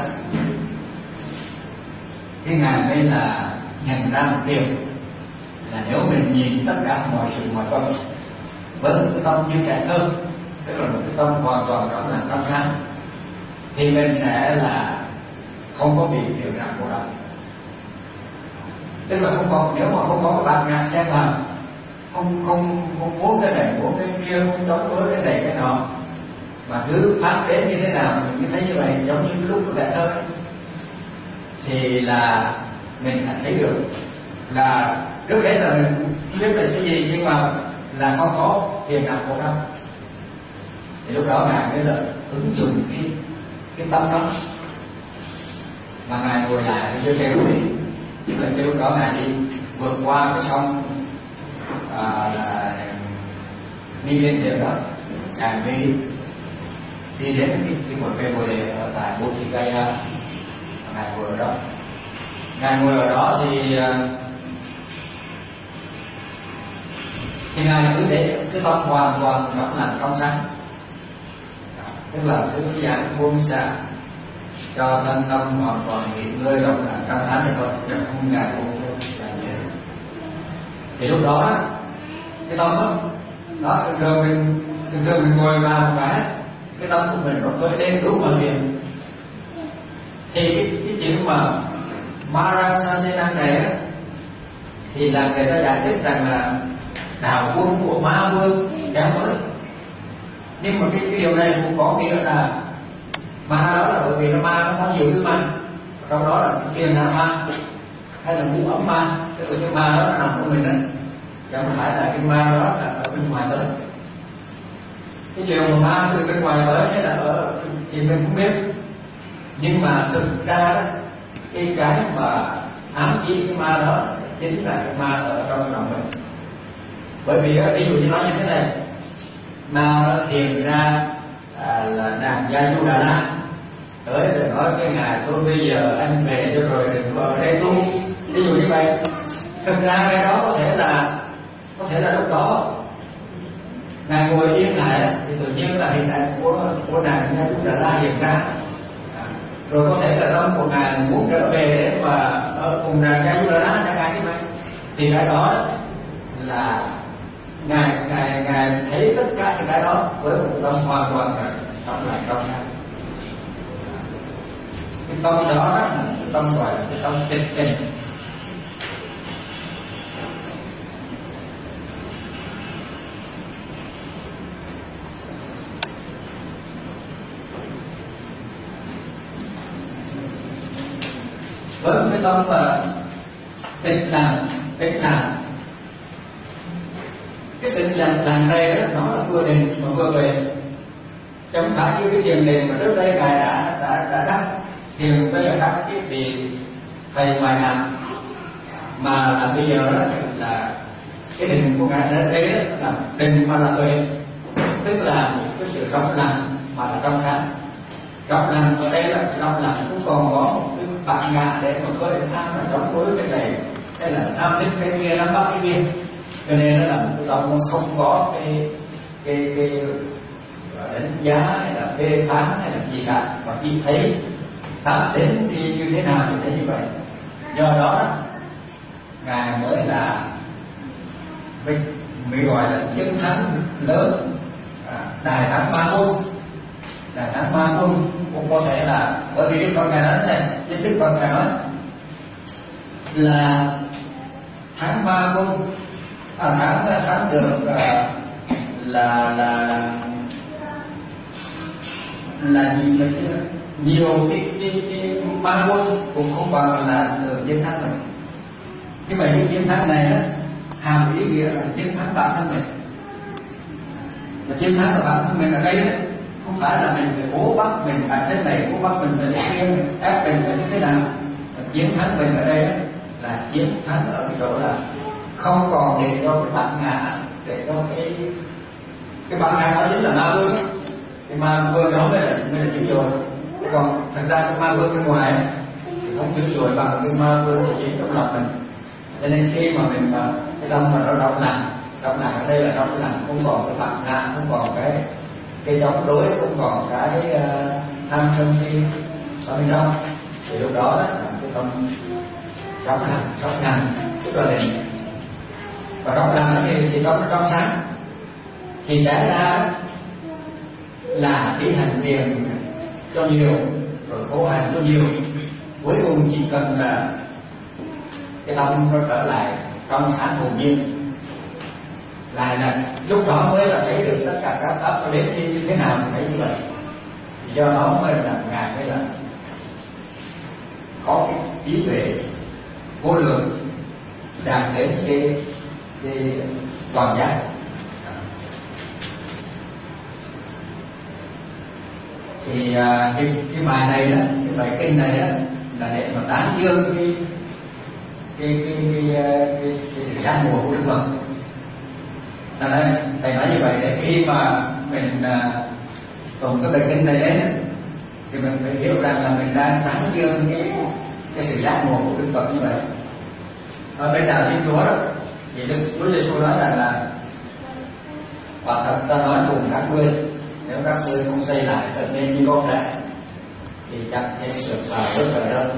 Cái ngài mới là nhận ra một điều là nếu mình nhìn tất cả mọi sự mọi vật với một cái tâm như trẻ thơ, tức là một cái tâm hoàn toàn rõ ràng trong sáng, thì mình sẽ là không có bị điều nạn của động. Tức là không có, nếu mà không có cái bát nhạc xem vào, không không không muốn cái này muốn cái kia, không chống đối cái này cái nọ, mà cứ phát đến như thế nào mình cứ thấy như vậy, giống như lúc nó đẹp hơn, thì là mình sẽ thấy được là trước hết là mình không biết là cái gì, nhưng mà là không có phiền não khổ đau. Thì lúc đó ngài mới là ứng dụng cái cái tâm đó, mà ngài ngồi lại thì chưa kêu đi, tức là cái lúc đó ngài đi vượt qua cái sông à, là đi lên điểm đó, ngài mới đi đến cái cái một cây bồ đề ở tại Bồ Thị Cây, ngài ngồi ở đó. Ngài ngồi ở đó thì thì ngài cứ để cái tâm hoàn toàn rộng lặng trong sáng, tức là thứ giảng buông xả cho thân tâm hoàn toàn nghỉ ngơi rộng lặng trong sáng này thôi, chứ không ngài buông xả. Thì lúc đó cái tâm đó, đó thường thường mình thường thường mình ngồi vào một cái cái tâm của mình nó khởi lên cứu mọi việc. Thì cái, cái chuyện mà Marasasena này á, thì là người ta giải thích rằng là đạo quân của ma vương kéo tới. Nhưng mà cái, cái điều này cũng có nghĩa là ma đó là bởi vì nó ma nó có nhiều thứ ma, trong đó là tiền là ma hay là ngũ ấm ma, tức là cái ma đó nó nằm của mình đó, chứ không phải là cái ma đó là ở bên ngoài tới. Cái điều mà ma từ bên ngoài tới hay là ở thì mình không biết, nhưng mà thực ra đó, cái cái mà ám chỉ cái ma đó chính là cái ma ở trong lòng mình. Bởi vì ví dụ như nói như thế này, ma nó hiện ra à, là nàng Gia Du Đà La tới rồi nói cái ngày thôi bây giờ anh về cho rồi đừng có ở đây tu, ví dụ như vậy. Thực ra cái đó có thể là có thể là lúc đó ngài ngồi yên lại thì tự nhiên là hình ảnh của của nàng Nha Chung Đà La hiện ra, rồi có thể là tâm của ngài muốn trở về để mà ở cùng nàng Nha Chung Đà La chẳng hạn như vậy, thì cái đó là ngài ngài ngài thấy tất cả những cái đó với một tâm hoàn toàn là trong lại trong sáng. Cái tâm đó là cái tâm gọi là cái tâm tịch tình. Với cái tâm mà tịch làm tịch làm cái tịch làm làm này đó, nó là vừa định mà vừa về, chẳng phải như cái thiền định mà trước đây ngài đã đã đã đắc thiền với là đắc cái vị thầy ngoài nào, mà là bây giờ đó là cái định của ngài đến đây là định mà là tuệ, tức là một cái sự trong lành mà là trong sáng. Trong lành ở đây là trong lành cũng còn có một cái bản ngã để mà có thể tham là chống đối cái này, hay là tham thích cái kia, nắm bắt cái kia, cho nên nó là một cái tâm không có cái cái cái đánh giá hay là phê phán hay là gì cả, mà chỉ thấy pháp đến đi như thế nào thì thấy như vậy. Do đó ngài mới là mới, mới gọi là chiến thắng lớn, à, đại thắng ma môn. Đại thắng ma môn cũng có thể là bởi vì Đức Phật ngài nói này, Đức Phật ngài nói là thắng ma môn, à, thắng thắng được à, là là là gì mà nhiều cái cái cái ma môn cũng không bằng là được chiến thắng mình. Nhưng mà những chiến thắng này đó, hàm ý nghĩa là chiến thắng bản thân mình. Và chiến thắng của bản thân mình ở đây đó, không phải là mình phải cố bắt mình phải thế này, cố bắt mình phải thế kia, mình ép mình phải như thế nào. Và chiến thắng mình ở đây đó, là chiến thắng ở cái chỗ là không còn để cho cái bản ngã, để cho cái cái bản ngã đó chính là ma vương. Cái ma vương đó mới là mới là dữ dội. Còn thật ra cái ma vương bên ngoài thì không dữ dội bằng cái ma vương của chính trong lòng mình. Cho nên khi mà mình mà cái tâm mà nó đau nặng, đau nặng ở đây là đau nặng, không còn cái bản ngã, không còn cái cái chống đối, không còn cái uh, tham sân si ở bên trong, thì lúc đó là cái tâm trong lành, trong lành tức là định. Và trong lành thì thì tâm nó trong sáng, thì đã ra là cái hành thiền cho nhiều, rồi khổ hành cho nhiều, cuối cùng chỉ cần là cái tâm nó trở lại trong sáng hồn nhiên, lại là lúc đó mới là thấy được tất cả các pháp nó đến như thế nào thì thấy như vậy. Thì do đó mới là ngài mới là có cái trí tuệ vô lượng đạt đến cái cái toàn giác. Thì à, cái, cái bài này đó, cái bài kinh này đó là để mà tán dương cái cái cái cái, cái, cái, cái sự giác ngộ của Đức Phật. Cho nên thầy nói như vậy để khi mà mình uh, tụng cái bài kinh này đến thì mình phải hiểu rằng là mình đang tán dương cái cái sự giác ngộ của Đức Phật như vậy. Ở bên đạo Thiên Chúa đó thì Đức Chúa Giêsu nói rằng là quả thật ta nói cùng các ngươi, nếu các ngươi không xây lại trở nên như con trẻ thì chắc sẽ được vào rất là đơn.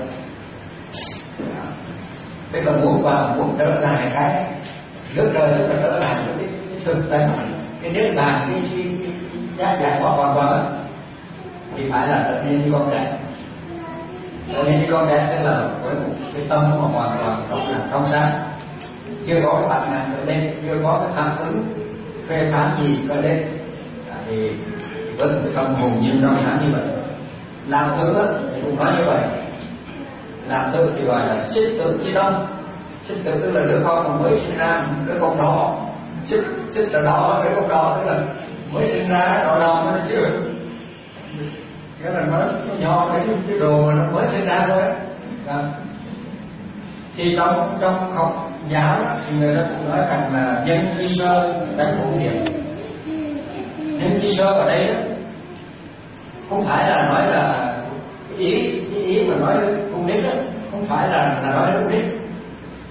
Tức là muốn vào muốn trở lại cái nước trời, tức là trở lại cái thực tế, cái niết bàn, cái cái cái giá giải thoát hoàn toàn thì phải là trở nên như con trẻ. Trở nên như con trẻ tức là với một cái tâm mà hoàn toàn trong là trong sáng, chưa có cái bản ngã trở lên, chưa có cái tham ứng phê phán gì trở lên, à, thì với một cái tâm hồn nhiên trong sáng như vậy. Làm tự thì cũng nói như vậy. Làm tự thì gọi là xích tự chi đông. Xích tự tức là đứa con còn mới sinh ra, đứa con đỏ. Xích xích là đỏ, đứa con đỏ tức là mới sinh ra đỏ đỏ nó chưa. Cái là nó nhỏ cái đồ nó mới sinh ra thôi. À. Thì trong trong học giáo thì người ta cũng nói rằng là nhân chi sơ đánh bổn thiện. Nhân chi sơ ở đây không phải là nói là ý ý, ý mà nói cung đích đó, không phải là là nói cung đích,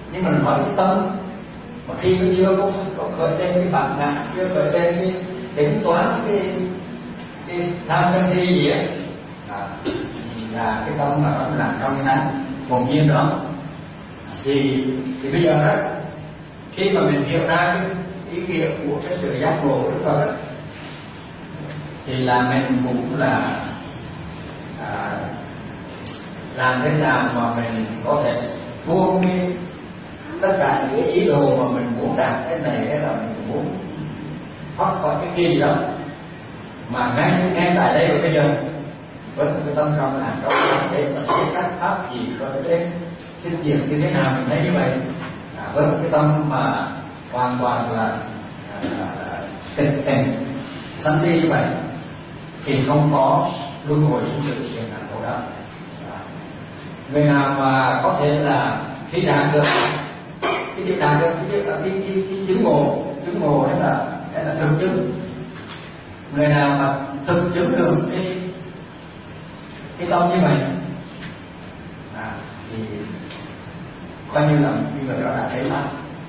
Nhưng mà nói cái tâm mà khi nó chưa có, có khởi lên cái bản ngã, chưa khởi lên cái tính toán cái cái tham sân si gì ấy, à, là cái tâm mà nó làm trong sáng hồn nhiên đó, thì thì bây giờ đó, khi mà mình hiểu ra cái ý nghĩa của cái sự giác ngộ của Đức Phật, thì là mình cũng là à, làm thế nào mà mình có thể buông cái tất cả những cái ý đồ mà mình muốn đạt cái này cái là mình muốn thoát khỏi cái kia gì đó, mà ngay ngay tại đây và bây giờ với một cái tâm trong là trong để mà thấy các pháp gì có thể sinh diệt như thế nào mình thấy như vậy, à, với một cái tâm mà hoàn toàn là à, tình tình sanh đi như vậy thì không có luân hồi sinh tử tiền nạn khổ đau. Người nào mà có thể là khi đạt được cái chữ đạt được cái chữ là cái, cái, cái chứng ngộ, chứng ngộ đấy là đấy là thực chứng. Người nào mà thực chứng được cái cái tâm như vậy, à, thì coi như là cái người đó đã thấy pháp,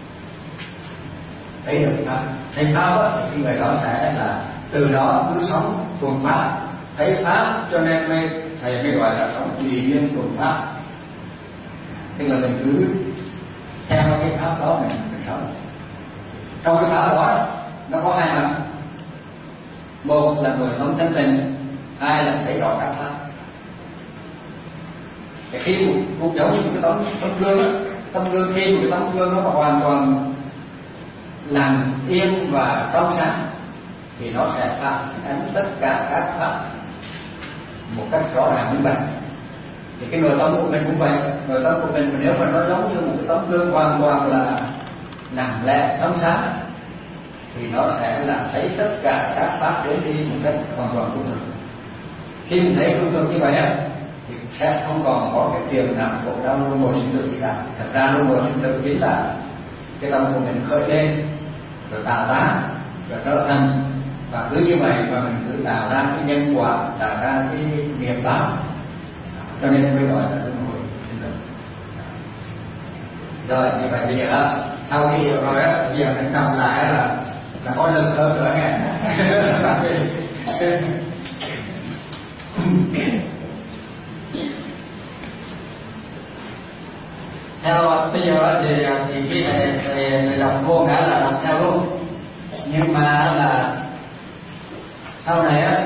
thấy được pháp, thấy pháp á, thì người đó sẽ là từ đó cứ sống tuần pháp, thấy pháp cho nên mới thầy mới gọi là sống tùy duyên tuần pháp. Tức là mình cứ theo cái pháp đó mình, mình sống. Trong cái pháp đó nó có hai mặt, một là người sống chân tình, hai là thấy rõ các pháp. Thì khi cũng giống như cái tấm tấm gương đó, tấm gương khi một cái tấm gương nó hoàn toàn làm yên và trong sáng thì nó sẽ phản ánh tất cả các pháp một cách rõ ràng như vậy. Thì cái nội tâm của mình cũng vậy, nội tâm của mình nếu mà nó giống như một cái tấm gương hoàn toàn là lặng lẽ trong sáng thì nó sẽ là thấy tất cả các pháp đến đi một cách hoàn toàn trung thực. Khi mình thấy trung thực như vậy thì sẽ không còn có cái tiền nào khổ đau luân hồi sinh tử gì cả. Thật ra luân hồi sinh tử chính là cái tâm của mình khởi lên rồi tạo ra rồi trở thành, và cứ như vậy mà mình cứ tạo ra cái nhân quả, tạo ra cái nghiệp báo, cho nên mới gọi là luân hồi sinh tử. Rồi như vậy bây giờ sau khi rồi á, bây giờ mình cầm lại là là có lực hơn nữa nghe. Theo bây giờ thì thì khi này thì đọc vô cả là đọc theo luôn, nhưng mà là sau này á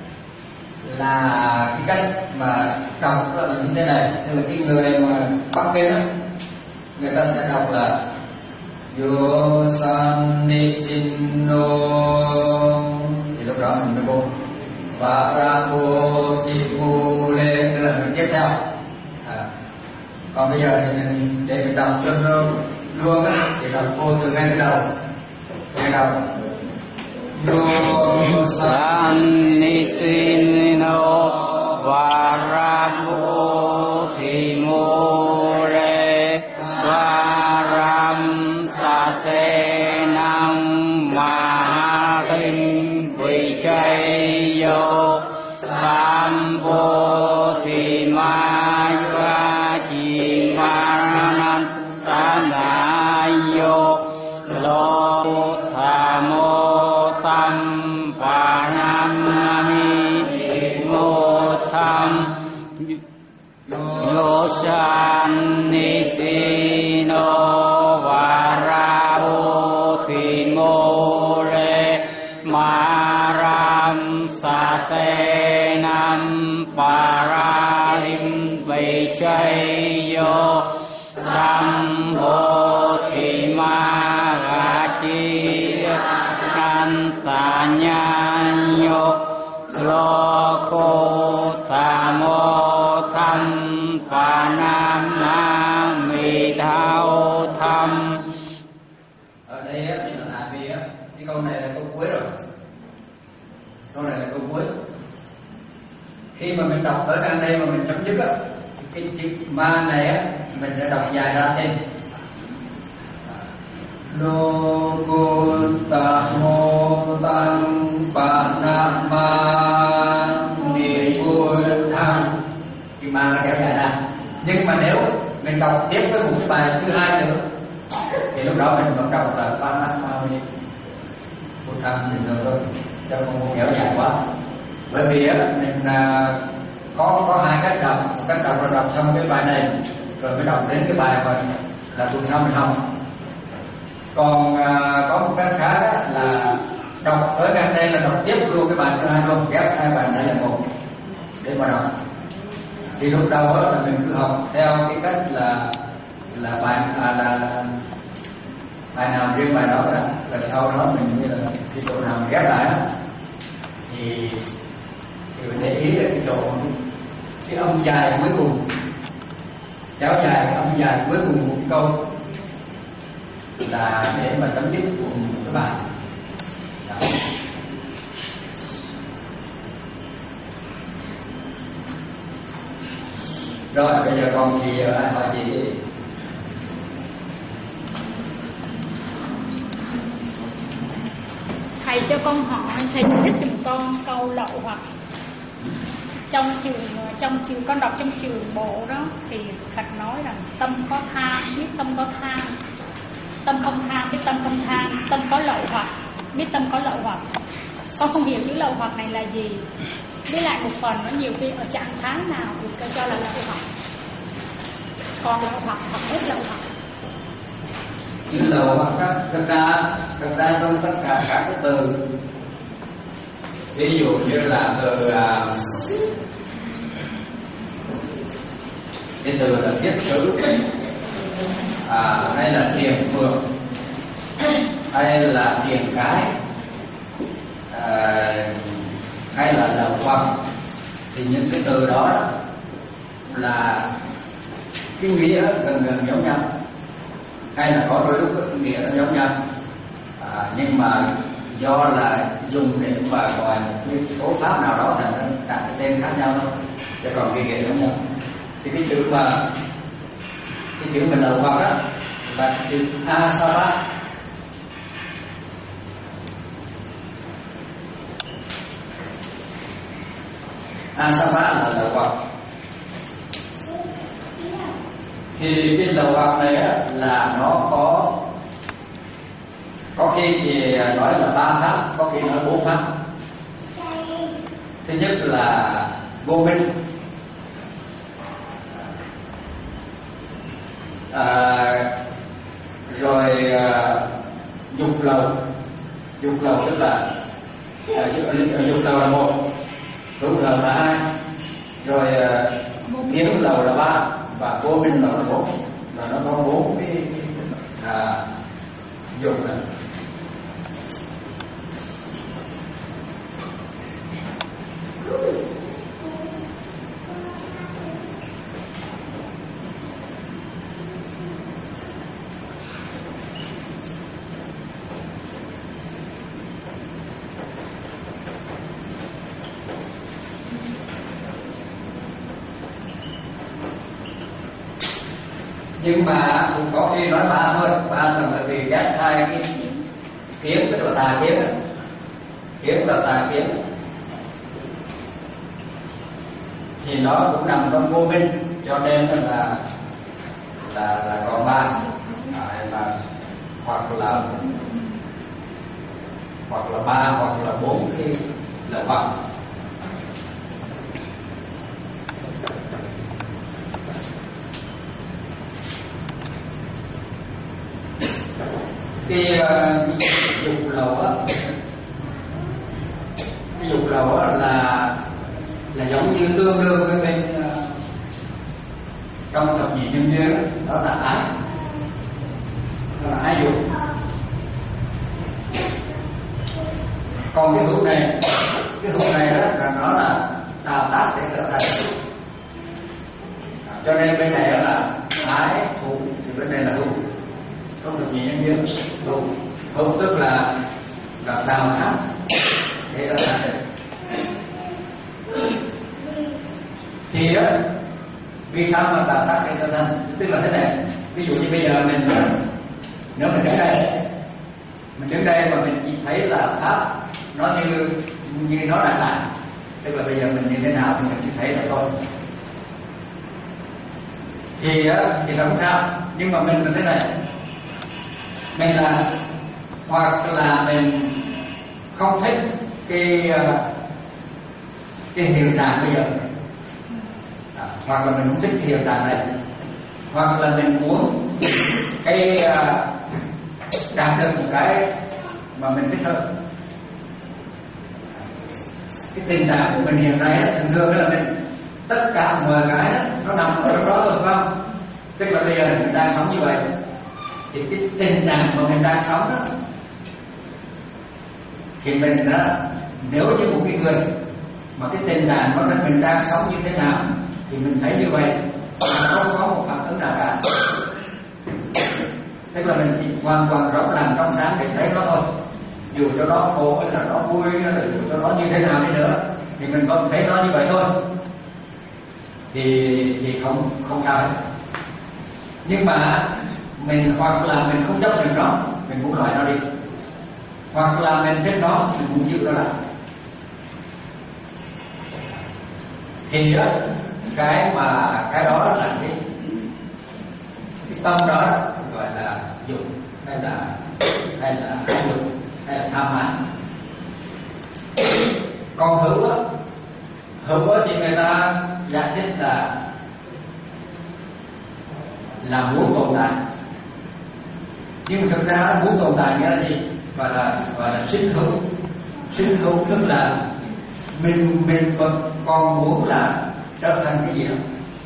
là cái cách mà đọc là như thế này, tức là cái người mà bắt bên á người ta sẽ đọc là Yo san ni sin no, thì lúc đó mình mới vô và ra vô thì vô lên, tức là mình tiếp theo. À, còn bây giờ thì mình để mình đọc cho nó luôn á, thì đọc vô từ ngay từ đầu, ngay đầu. Yo san ni sin no và ra vô thì vô re và ram sa se nam ma tinh vi chay yo sam vô thì ma va chi ma nan ta na yo lo tha mô tam pa nam mi mô tham yo san ni si no va ra vô thì mô re ma ram sa se nam pa ra lim vi chay yo sam vô thì ma ga chi an ta nha yo lo khô tha mô tham pa nam ma mi thao tham. Ở đây á, thì nó tại vì á, cái câu này là câu cuối rồi, câu này là câu cuối. Khi mà mình đọc tới căn đây mà mình chấm dứt á, cái chữ ma này á mình sẽ đọc dài ra thêm. Lô cô ta mô tăng pa nam ma ni bồ tham, cái ma nó kéo dài ra. Nhưng mà nếu mình đọc tiếp với một cái bài thứ hai nữa lúc đó mình bắt đầu là ba năm ba mươi một trăm bình thường thôi, cho không có kéo dài quá. Bởi vì á mình à, có có hai cách đọc, một cách đọc là đọc xong cái bài này rồi mới đọc đến cái bài mà là tuần sau mình học. Còn à, có một cách khác á, là đọc ở ngang đây là đọc tiếp luôn cái bài thứ hai luôn, ghép hai bài này là một để mà đọc. Thì lúc đầu á là mình cứ học theo cái cách là là bài à, là bài nào riêng bài đó ra, rồi sau đó mình như là cái chỗ nào mình ghép lại đó thì thì mình để ý là cái chỗ cái âm dài cuối cùng, kéo dài cái âm dài cuối cùng một câu là để mà chấm dứt của cái bài. Đó. Rồi bây giờ còn chị ai hỏi chị đi. Thầy cho con hỏi, thầy giải thích giùm con câu lậu hoặc. Trong trường trong trường con đọc trong trường bộ đó thì Phật nói rằng tâm có tham biết tâm có tham, tâm không tham biết tâm không tham, tâm có lậu hoặc biết tâm có lậu hoặc. Con không hiểu chữ lậu hoặc này là gì. Với lại một phần nó nhiều khi ở trạng thái nào thì coi cho là lậu hoặc. Còn lậu hoặc hoặc hết lậu hoặc. Chữ lậu hoặc các thực ra thực ra trong tất cả các cái từ, ví dụ như là từ à, cái từ là thiết sử, à, hay là thiền phượng, hay là thiền cái, à, hay là lậu hoặc, thì những cái từ đó là cái nghĩa gần gần giống nhau, hay là có đôi lúc cái nghĩa nó giống nhau, à, nhưng mà do là dùng để mà gọi một cái số pháp nào đó thành ra đặt cái tên khác nhau thôi, chứ còn cái nghĩa giống nhau. Thì cái chữ mà cái chữ mình lậu hoặc đó là chữ asava. Asava là lậu hoặc. Thì cái lậu hoặc này á, là nó có có khi thì nói là ba pháp, có khi nói bốn pháp. Thứ nhất là vô minh, à, rồi à, dục lậu. Dục lậu tức là à, dục lậu là một, hữu lậu là hai, rồi à, kiến lậu là ba, và vô minh lậu là bốn. Và nó có bốn cái, cái à, dục này. Nhưng mà cũng có khi nói ba thôi, ba là bởi vì ghép hai cái kiến, tức là tà kiến, kiến là tà kiến, thì nó cũng nằm trong vô minh, cho nên là là là còn ba, à, là hoặc là hoặc là ba hoặc là bốn cái lậu hoặc. Cái uh, dục lậu á, cái dục lậu á là là giống như tương đương với bên uh, trong thập nhị nhân duyên, đó là ái, đó là ái dục. Còn cái hữu này, cái hữu này đó là nó là tạo tác để trở thành, cho nên bên này đó là ái hữu, thì bên này là hữu. Trong thập nhị nhân duyên, hữu hữu tức là là tạo tác để trở thành. Thì á, vì sao mà tạo tác để trở thành? Tức là thế này, ví dụ như bây giờ mình nếu mình đứng đây, mình đứng đây mà mình chỉ thấy là pháp nó như như nó đã là, tức là bây giờ mình như thế nào thì mình chỉ thấy là thôi. Thì á, thì nó không sao, nhưng mà mình là thế này, mình là hoặc là mình không thích cái cái hiện trạng bây giờ, à, hoặc là mình không thích cái hiện trạng này, hoặc là mình muốn cái uh, đạt được một cái mà mình thích hơn. Cái tình trạng của mình hiện nay thường thường là mình tất cả mọi cái đó, nó nằm ở đó rồi, phải không? Tức là bây giờ mình đang sống như vậy, thì cái tình trạng mà mình đang sống đó, thì mình đó, nếu như một cái người mà cái tình trạng mà mình đang sống như thế nào thì mình thấy như vậy, mà không có một phản ứng nào cả. Tức là mình chỉ hoàn toàn rõ ràng trong sáng để thấy nó thôi, dù cho nó khổ hay là nó vui hay là dù cho nó như thế nào đi nữa thì mình vẫn thấy nó như vậy thôi, thì thì không không sao hết. Nhưng mà mình hoặc là mình không chấp nhận nó, mình muốn loại nó đi, hoặc là mình thích nó, mình muốn giữ nó lại, thì đó, cái mà cái đó là cái cái tâm đó gọi là dục, hay là hay là ái dục, hay là tham ái. Còn hữu á, hữu á thì người ta giải thích là là muốn tồn tại, nhưng thực ra muốn tồn tại nghĩa là gì? Và là gọi là sinh hữu. Sinh hữu tức là mình mình còn còn muốn là trở thành cái gì đó,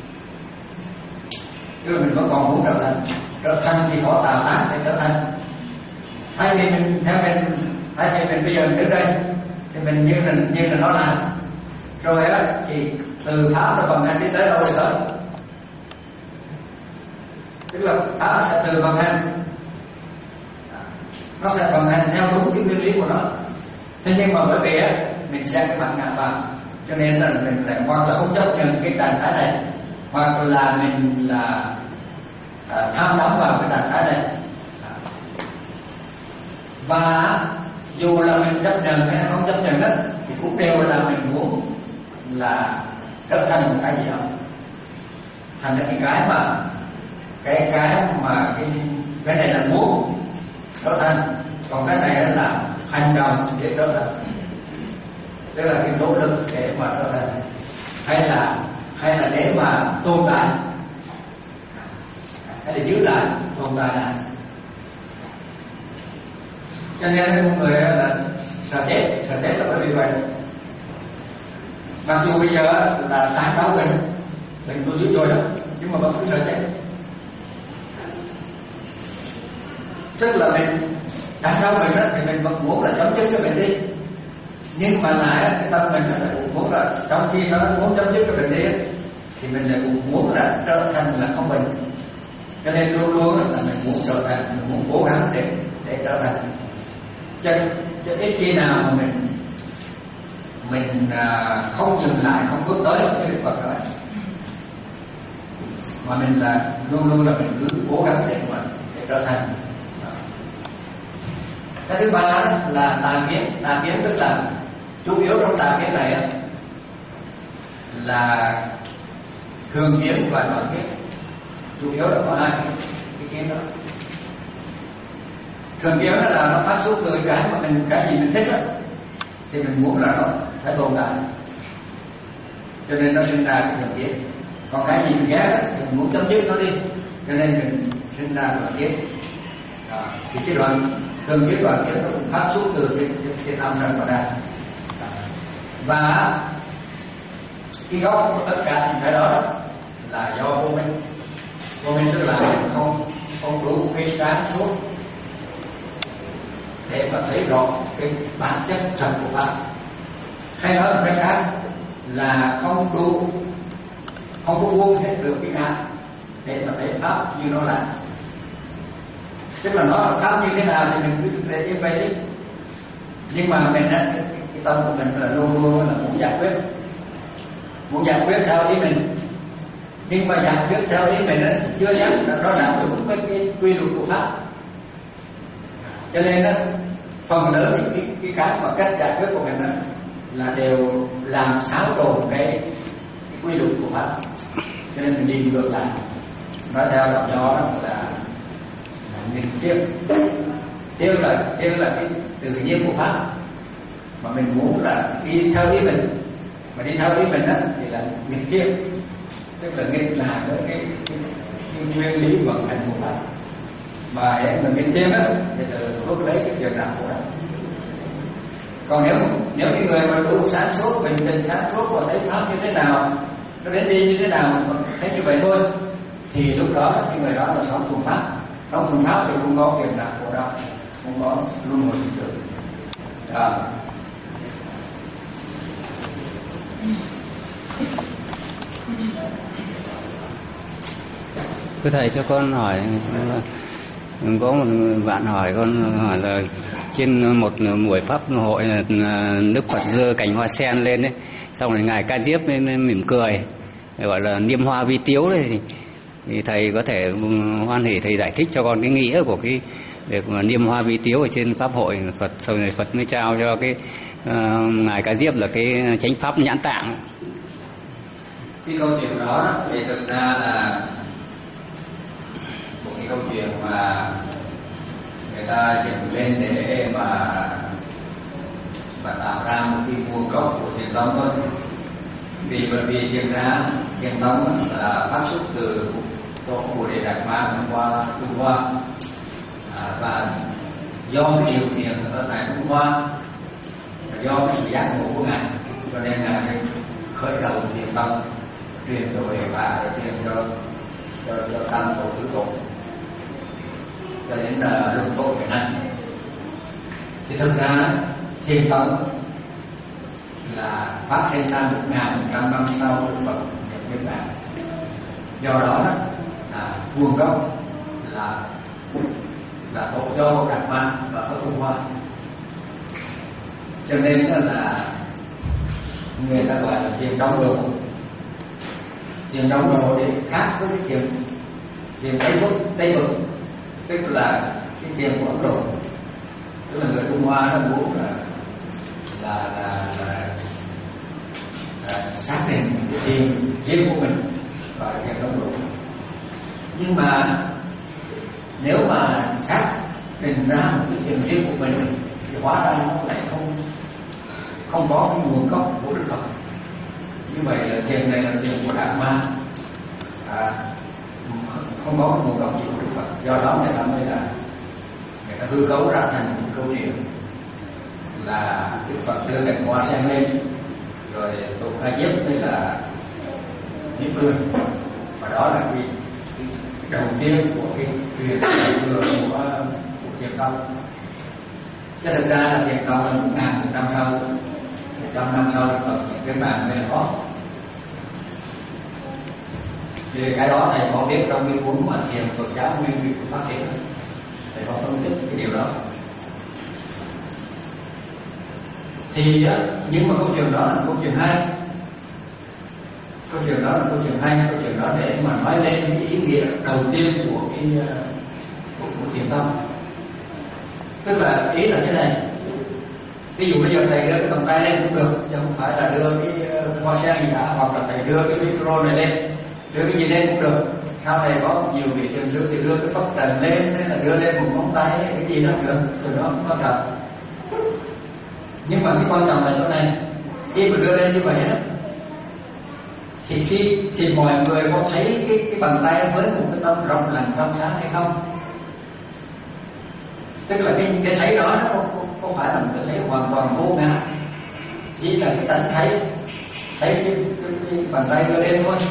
tức là mình vẫn còn muốn trở thành trở thành thì có tạo tác để trở thành. Thay vì mình theo mình thay vì mình bây giờ đến đây thì mình như là như là nó làm rồi á, thì từ pháp nó vận hành đi tới đâu rồi tới, tức là pháp sẽ từ vận hành, nó sẽ vận hành theo đúng cái nguyên lý của nó. Thế nhưng mà bởi vì á mình xem cái mặt ngã vào, cho nên là mình lại hoặc là không chấp nhận cái trạng thái này, hoặc là mình là à, tham đắm vào cái trạng thái này. Và dù là mình chấp nhận hay không chấp nhận á, thì cũng đều là mình muốn là trở thành một cái gì đó, thành ra cái cái mà cái cái mà cái cái này là muốn trở thành, còn cái này là hành động để trở thành, tức là cái nỗ lực để mà trở thành, hay là hay là để mà tồn tại, hay là giữ lại tồn tại lại. Cho nên con người là sợ chết, sợ chết là bởi vì vậy. Mặc dù bây giờ là sáng cáo mình mình tôi dữ dội đó, nhưng mà vẫn cứ sợ chết. Tức là mình sáng cáo mình đó, thì mình vẫn muốn là chấm dứt cho mình đi, nhưng mà lại cái tâm mình lại cũng muốn là trong khi nó muốn chấm dứt cho mình đi thì mình lại cũng muốn là trở thành là không mình. Cho nên luôn luôn là mình muốn trở thành, mình muốn cố gắng để để trở thành. Cho, cho ít khi nào mà mình mình à, không dừng lại, không bước tới cái Đức Phật đó, mà mình là luôn luôn là mình cứ cố gắng để mà để trở thành. Cái thứ ba là tà kiến. Tà kiến tức là chủ yếu trong tà kiến này là thường kiến và đoạn kiến. Chủ yếu là có hai cái, cái kiến đó. Thường kiến là nó phát xuất từ cái mà mình cái gì mình thích đó, thì mình muốn là nó phải tồn tại, cho nên nó sinh ra cái thường kiến. Còn cái gì mình ghét thì mình muốn chấm dứt nó đi, cho nên mình sinh ra đoạn kiến. À, thì cái đoạn thường kiến đoạn kiến nó cũng phát xuất từ cái cái, cái tâm trần vào đây. Và cái gốc của tất cả những cái đó, đó là do vô minh. Vô minh tức là không không đủ cái sáng suốt để mà thấy rõ cái bản chất thật của pháp. Hay nói một cách khác là không đủ, không có buông hết được cái ngã để mà thấy pháp như nó là. Tức là nó là pháp như thế nào thì mình cứ để như vậy đi. Nhưng mà mình á, cái, cái tâm của mình là luôn luôn là muốn giải quyết, muốn giải quyết theo ý mình. Nhưng mà giải quyết theo ý mình á, chưa chắc là nó đạt được cái, cái quy luật của pháp. Cho nên á, phần lớn những cái, cái cái mà cách giải quyết của mình đó, là đều làm xáo trộn cái, cái quy luật của pháp. Cho nên mình đi ngược lại. Nói theo đạo nho đó là nhìn tiếp Thiêng là thiêng là cái tự nhiên của pháp, mà mình muốn là đi theo ý mình, mà đi theo ý mình đó thì là nghịch thiêng, tức là nghịch là với cái, cái, cái nguyên lý vận hành của pháp. Mà em là nghịch thiêng á thì rút lấy cái việc nào của đó. Còn nếu nếu cái người mà đủ sáng suốt, bình tĩnh sáng suốt và thấy pháp như thế nào, nó đến đi như thế nào, thấy như vậy thôi, thì lúc đó cái người đó là sống thuần pháp. Sống thuần pháp thì không có việc nào của đó, không có luân hồi sinh tử. À. Thưa thầy, cho con hỏi, có một bạn hỏi con hỏi là trên một buổi pháp hội là Đức Phật giơ cành hoa sen lên đấy, xong rồi ngài Ca Diếp mới mỉm cười, gọi là niêm hoa vi tiếu đấy, thì, thì thầy có thể hoan hỉ thầy giải thích cho con cái nghĩa của cái việc mà niêm hoa vi tiếu ở trên pháp hội Phật, sau này Phật mới trao cho cái uh, ngài Ca Diếp là cái chánh pháp nhãn tạng. Cái câu chuyện đó thì thực ra là một cái câu chuyện mà người ta dựng lên để mà mà tạo ra một cái nguồn gốc của thiền tông thôi. Vì bởi vì thiền ra thiền tông là phát xuất từ chỗ Bồ Đề Đạt Ma qua Trung Hoa, à, và do cái điều kiện ở tại Trung Hoa, do cái sự giác ngộ của ngài, cho nên ngài khởi đầu thiền tông, truyền rồi và truyền cho cho cho tăng tổ tứ tổ, cho đến là luân tổ ngày nay. Thì thực ra thiền tông là phát sinh ra một ngàn một trăm năm sau Đức Phật nhập niết bàn. Do đó là nguồn gốc là là tổ do Đạt Ma và ở Trung Hoa, cho nên là người ta gọi là thiền đông đồ. Thiền đông đồ thì khác với cái thiền thiền Tây Vực, Tây Vực tức là cái thiền của Ấn Độ, tức là người Trung Hoa nó muốn là là là, là, là xác định cái thiền riêng của mình gọi là thiền đông đồ. Nhưng mà nếu mà xác định ra một cái thiền riêng của mình thì hóa ra nó lại không không có cái nguồn gốc của Đức Phật. Như vậy là thiền này là thiền của Đạt Ma, à, không có cái nguồn gốc gì của Đức Phật. Do đó người ta mới là người ta hư cấu ra thành một câu chuyện là Đức Phật đưa cành hoa sen lên, rồi tổ Ca Diếp mới là mỉm cười, và đó là cái, cái đầu tiên của cái truyền thừa của của thiền tông. Chứ thực ra là thiền tông là một ngàn một năm sau, một trăm năm sau Đức Phật cái bàn mới là có. Thì cái đó thầy có biết trong cái cuốn mà thiền Phật giáo nguyên lý của phát triển, thầy có phân tích cái điều đó. Thì nhưng mà câu chuyện đó là câu chuyện hay, câu chuyện đó là câu chuyện hay, câu chuyện đó để mà nói lên cái ý nghĩa đầu tiên của cái của, của thiền tông. Tức là ý là thế này, ví dụ bây giờ thầy đưa cái bàn tay lên cũng được, chứ không phải là đưa cái hoa sen gì cả, hoặc là thầy đưa cái micro này lên, đưa cái gì lên cũng được. Sau này có nhiều vị thiền sư thì đưa cái phất trần lên, hay là đưa lên một ngón tay hay cái gì đó được, từ đó không quan trọng. Nhưng mà cái quan trọng là chỗ này, khi mà đưa lên như vậy á, thì khi thì mọi người có thấy cái cái bàn tay với một cái tâm rộng lặng trong sáng hay không? Tức là cái cái thấy đó nó không, không, không phải là một cái thấy hoàn toàn vô ngã, chỉ là cái tánh thấy thấy cái, cái, cái bàn tay đưa lên thôi.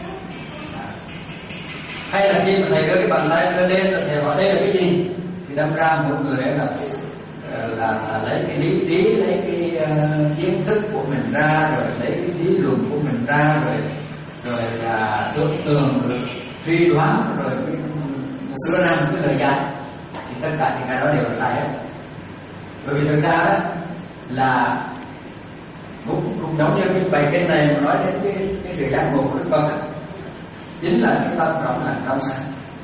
Hay là khi mà thầy đưa cái bàn tay đưa lên là thầy hỏi đây là cái gì, thì đâm ra một người là là, là lấy cái lý trí, lấy cái uh, kiến thức của mình ra, rồi lấy cái lý luận của mình ra, rồi rồi là tưởng tượng, rồi suy đoán, rồi đưa ra một cái lời giải. Thì tất cả những cái đó đều là sai hết. Bởi vì thực ra đó là cũng, cũng giống như cái bài kinh này mà nói đến cái, cái sự giác ngộ của Đức Phật, chính là cái tâm rộng lặng trong sáng.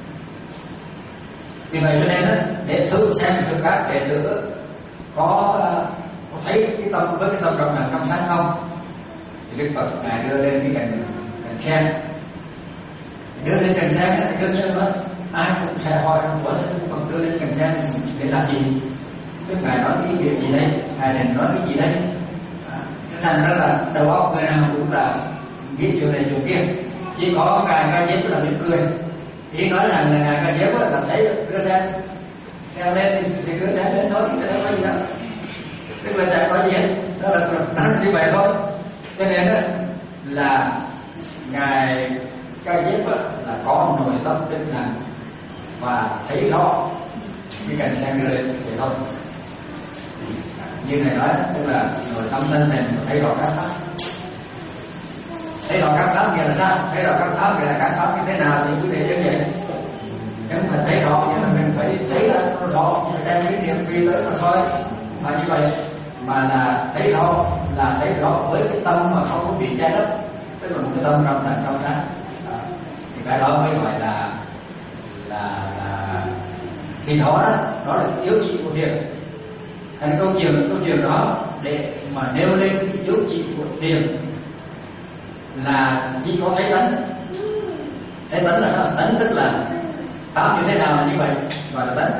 Vì vậy cho nên đó, để thử xem thử các đệ tử có, có thấy cái tâm với cái tâm rộng lặng trong sáng không, thì Đức Phật ngài đưa lên cái cành cành sen, đưa lên cành sen thì đương nhiên đó ai cũng sẽ hỏi của Đức Phật đưa lên cành sen để làm gì, Đức Ngài nói cái điều gì đây, Ngài định nói cái gì đây. À, thành ra là đầu óc người nào cũng là biết chỗ này chỗ kia, chỉ có Ngài Ca Diếp là mỉm cười. Ý nói rằng là Ngài Ca Diếp là thấy đưa sen treo lên thì đưa sen đến thôi, chứ không có gì đâu, tức là chẳng có gì hết, đó là nó như vậy thôi. Cho nên là Ngài Ca Diếp là có nội tâm tinh thần và thấy rõ cái cảnh sang đưa lên vậy thôi. Như này nói tức là nội tâm tinh thần thấy rõ các pháp. Thấy rõ các pháp nghĩa là sao? Thấy rõ các pháp nghĩa là các pháp như thế nào thì cứ để như vậy. Nếu phải thấy rõ nhưng mà mình phải thấy là nó rõ, đem cái niệm vi tới mà thôi. Mà như vậy mà là thấy rõ là thấy rõ với cái tâm mà không có bị che lấp, tức là một cái tâm trong thành trong sáng. Thì cái đó mới gọi là là là khi đó đó, đó là yếu chỉ của thiền. Thành câu chuyện câu chuyện đó để mà nêu lên cái yếu chỉ của thiền là chỉ có thấy tánh. Thấy tánh là sao? Tánh tức là pháp như thế nào là như vậy, gọi là tánh.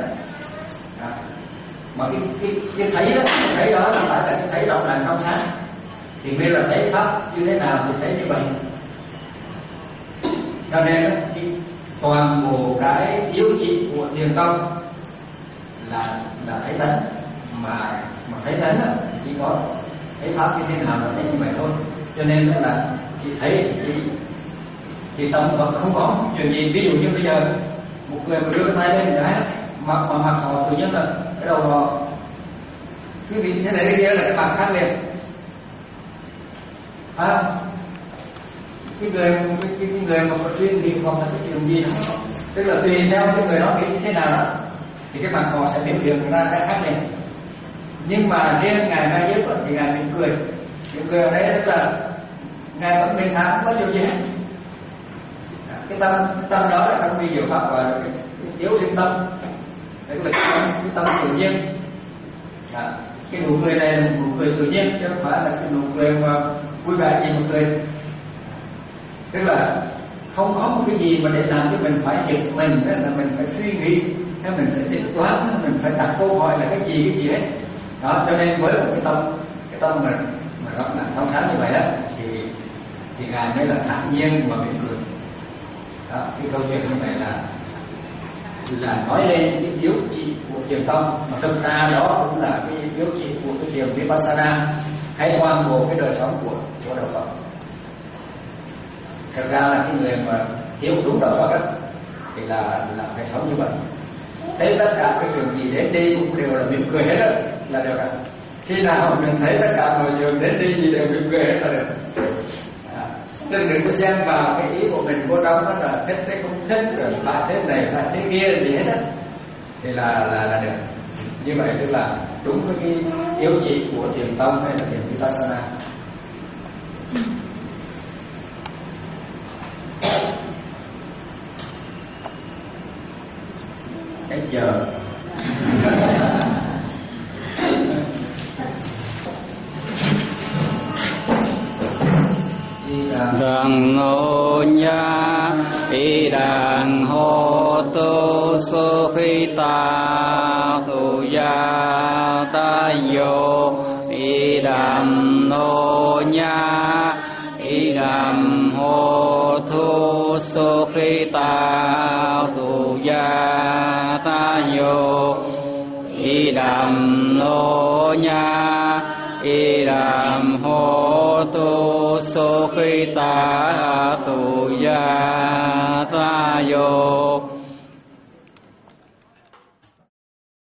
Mà cái cái cái thấy đó, cái thấy đó là phải là cái thấy rộng ràng trong sáng, thì mới là thấy pháp như thế nào thì thấy như vậy. Cho nên cái toàn bộ cái yếu chỉ của thiền tông là là thấy tánh, mà mà thấy tánh đó, chỉ có thấy pháp như thế nào là thấy như vậy thôi. Cho nên là chỉ thấy chỉ thì tâm vẫn không có chuyện gì. Ví dụ như bây giờ một người mà đưa cái tay lên đấy mà mà mặt họ tự nhiên là cái đầu họ quý vị thế này cái kia là cái mặt khác liền à, cái người cái, cái, cái người mà có chuyên nghiệp hoặc là cái chuyện gì đó, tức là tùy theo cái người đó nghĩ thế nào đó thì cái mặt họ sẽ biểu hiện ra cái khác liền. Nhưng mà riêng Ngài Ca Diếp thì Ngài mỉm cười, mỉm cười ở đấy tức là Ngài vẫn bình thản, không có chuyện gì hết. Cái tâm cái tâm đó là trong vi diệu pháp gọi là cái, cái yếu sinh tâm, đấy là cái, cái tâm tự nhiên. À, cái nụ cười này là nụ cười tự nhiên chứ không phải là cái nụ cười mà vui vẻ gì mà cười. Tức là không có một cái gì mà để làm cho mình phải giật mình, là mình phải suy nghĩ, hay mình phải tính toán, mình phải đặt câu hỏi là cái gì cái gì hết. Đó, cho nên với một cái tâm cái tâm mình mà nó là trong sáng như vậy đó thì thì Ngài mới là thản nhiên mà mỉm cười. Đó, cái câu chuyện như vậy là là nói lên cái yếu chỉ của thiền tông, mà thực ra đó cũng là cái yếu chỉ của cái thiền Vipassana hay toàn bộ cái đời sống của của đạo Phật. Thực ra là cái người mà hiểu đúng đạo Phật đó, thì là là phải sống như vậy. Thấy tất cả cái trường gì đến đi cũng đều là mỉm cười hết đó, là được ạ. Khi nào mình thấy tất cả mọi trường đến đi gì đều mỉm cười hết là được. Nên đừng có xem vào cái ý của mình vô trong đó là thích hay không thích, rồi phải thế này phải thế kia gì hết á, thì là là là được. Như vậy tức là đúng với cái yếu chỉ của thiền tông hay là thiền Vipassana. Hết giờ. Đằng nô nha y đàn hô tô sô khi ta tu ya ta yo y đàn nô nha y đàn hô thu sô khi ta tu ya ta yo y đàn nô nha y đàn hô tu so khi ta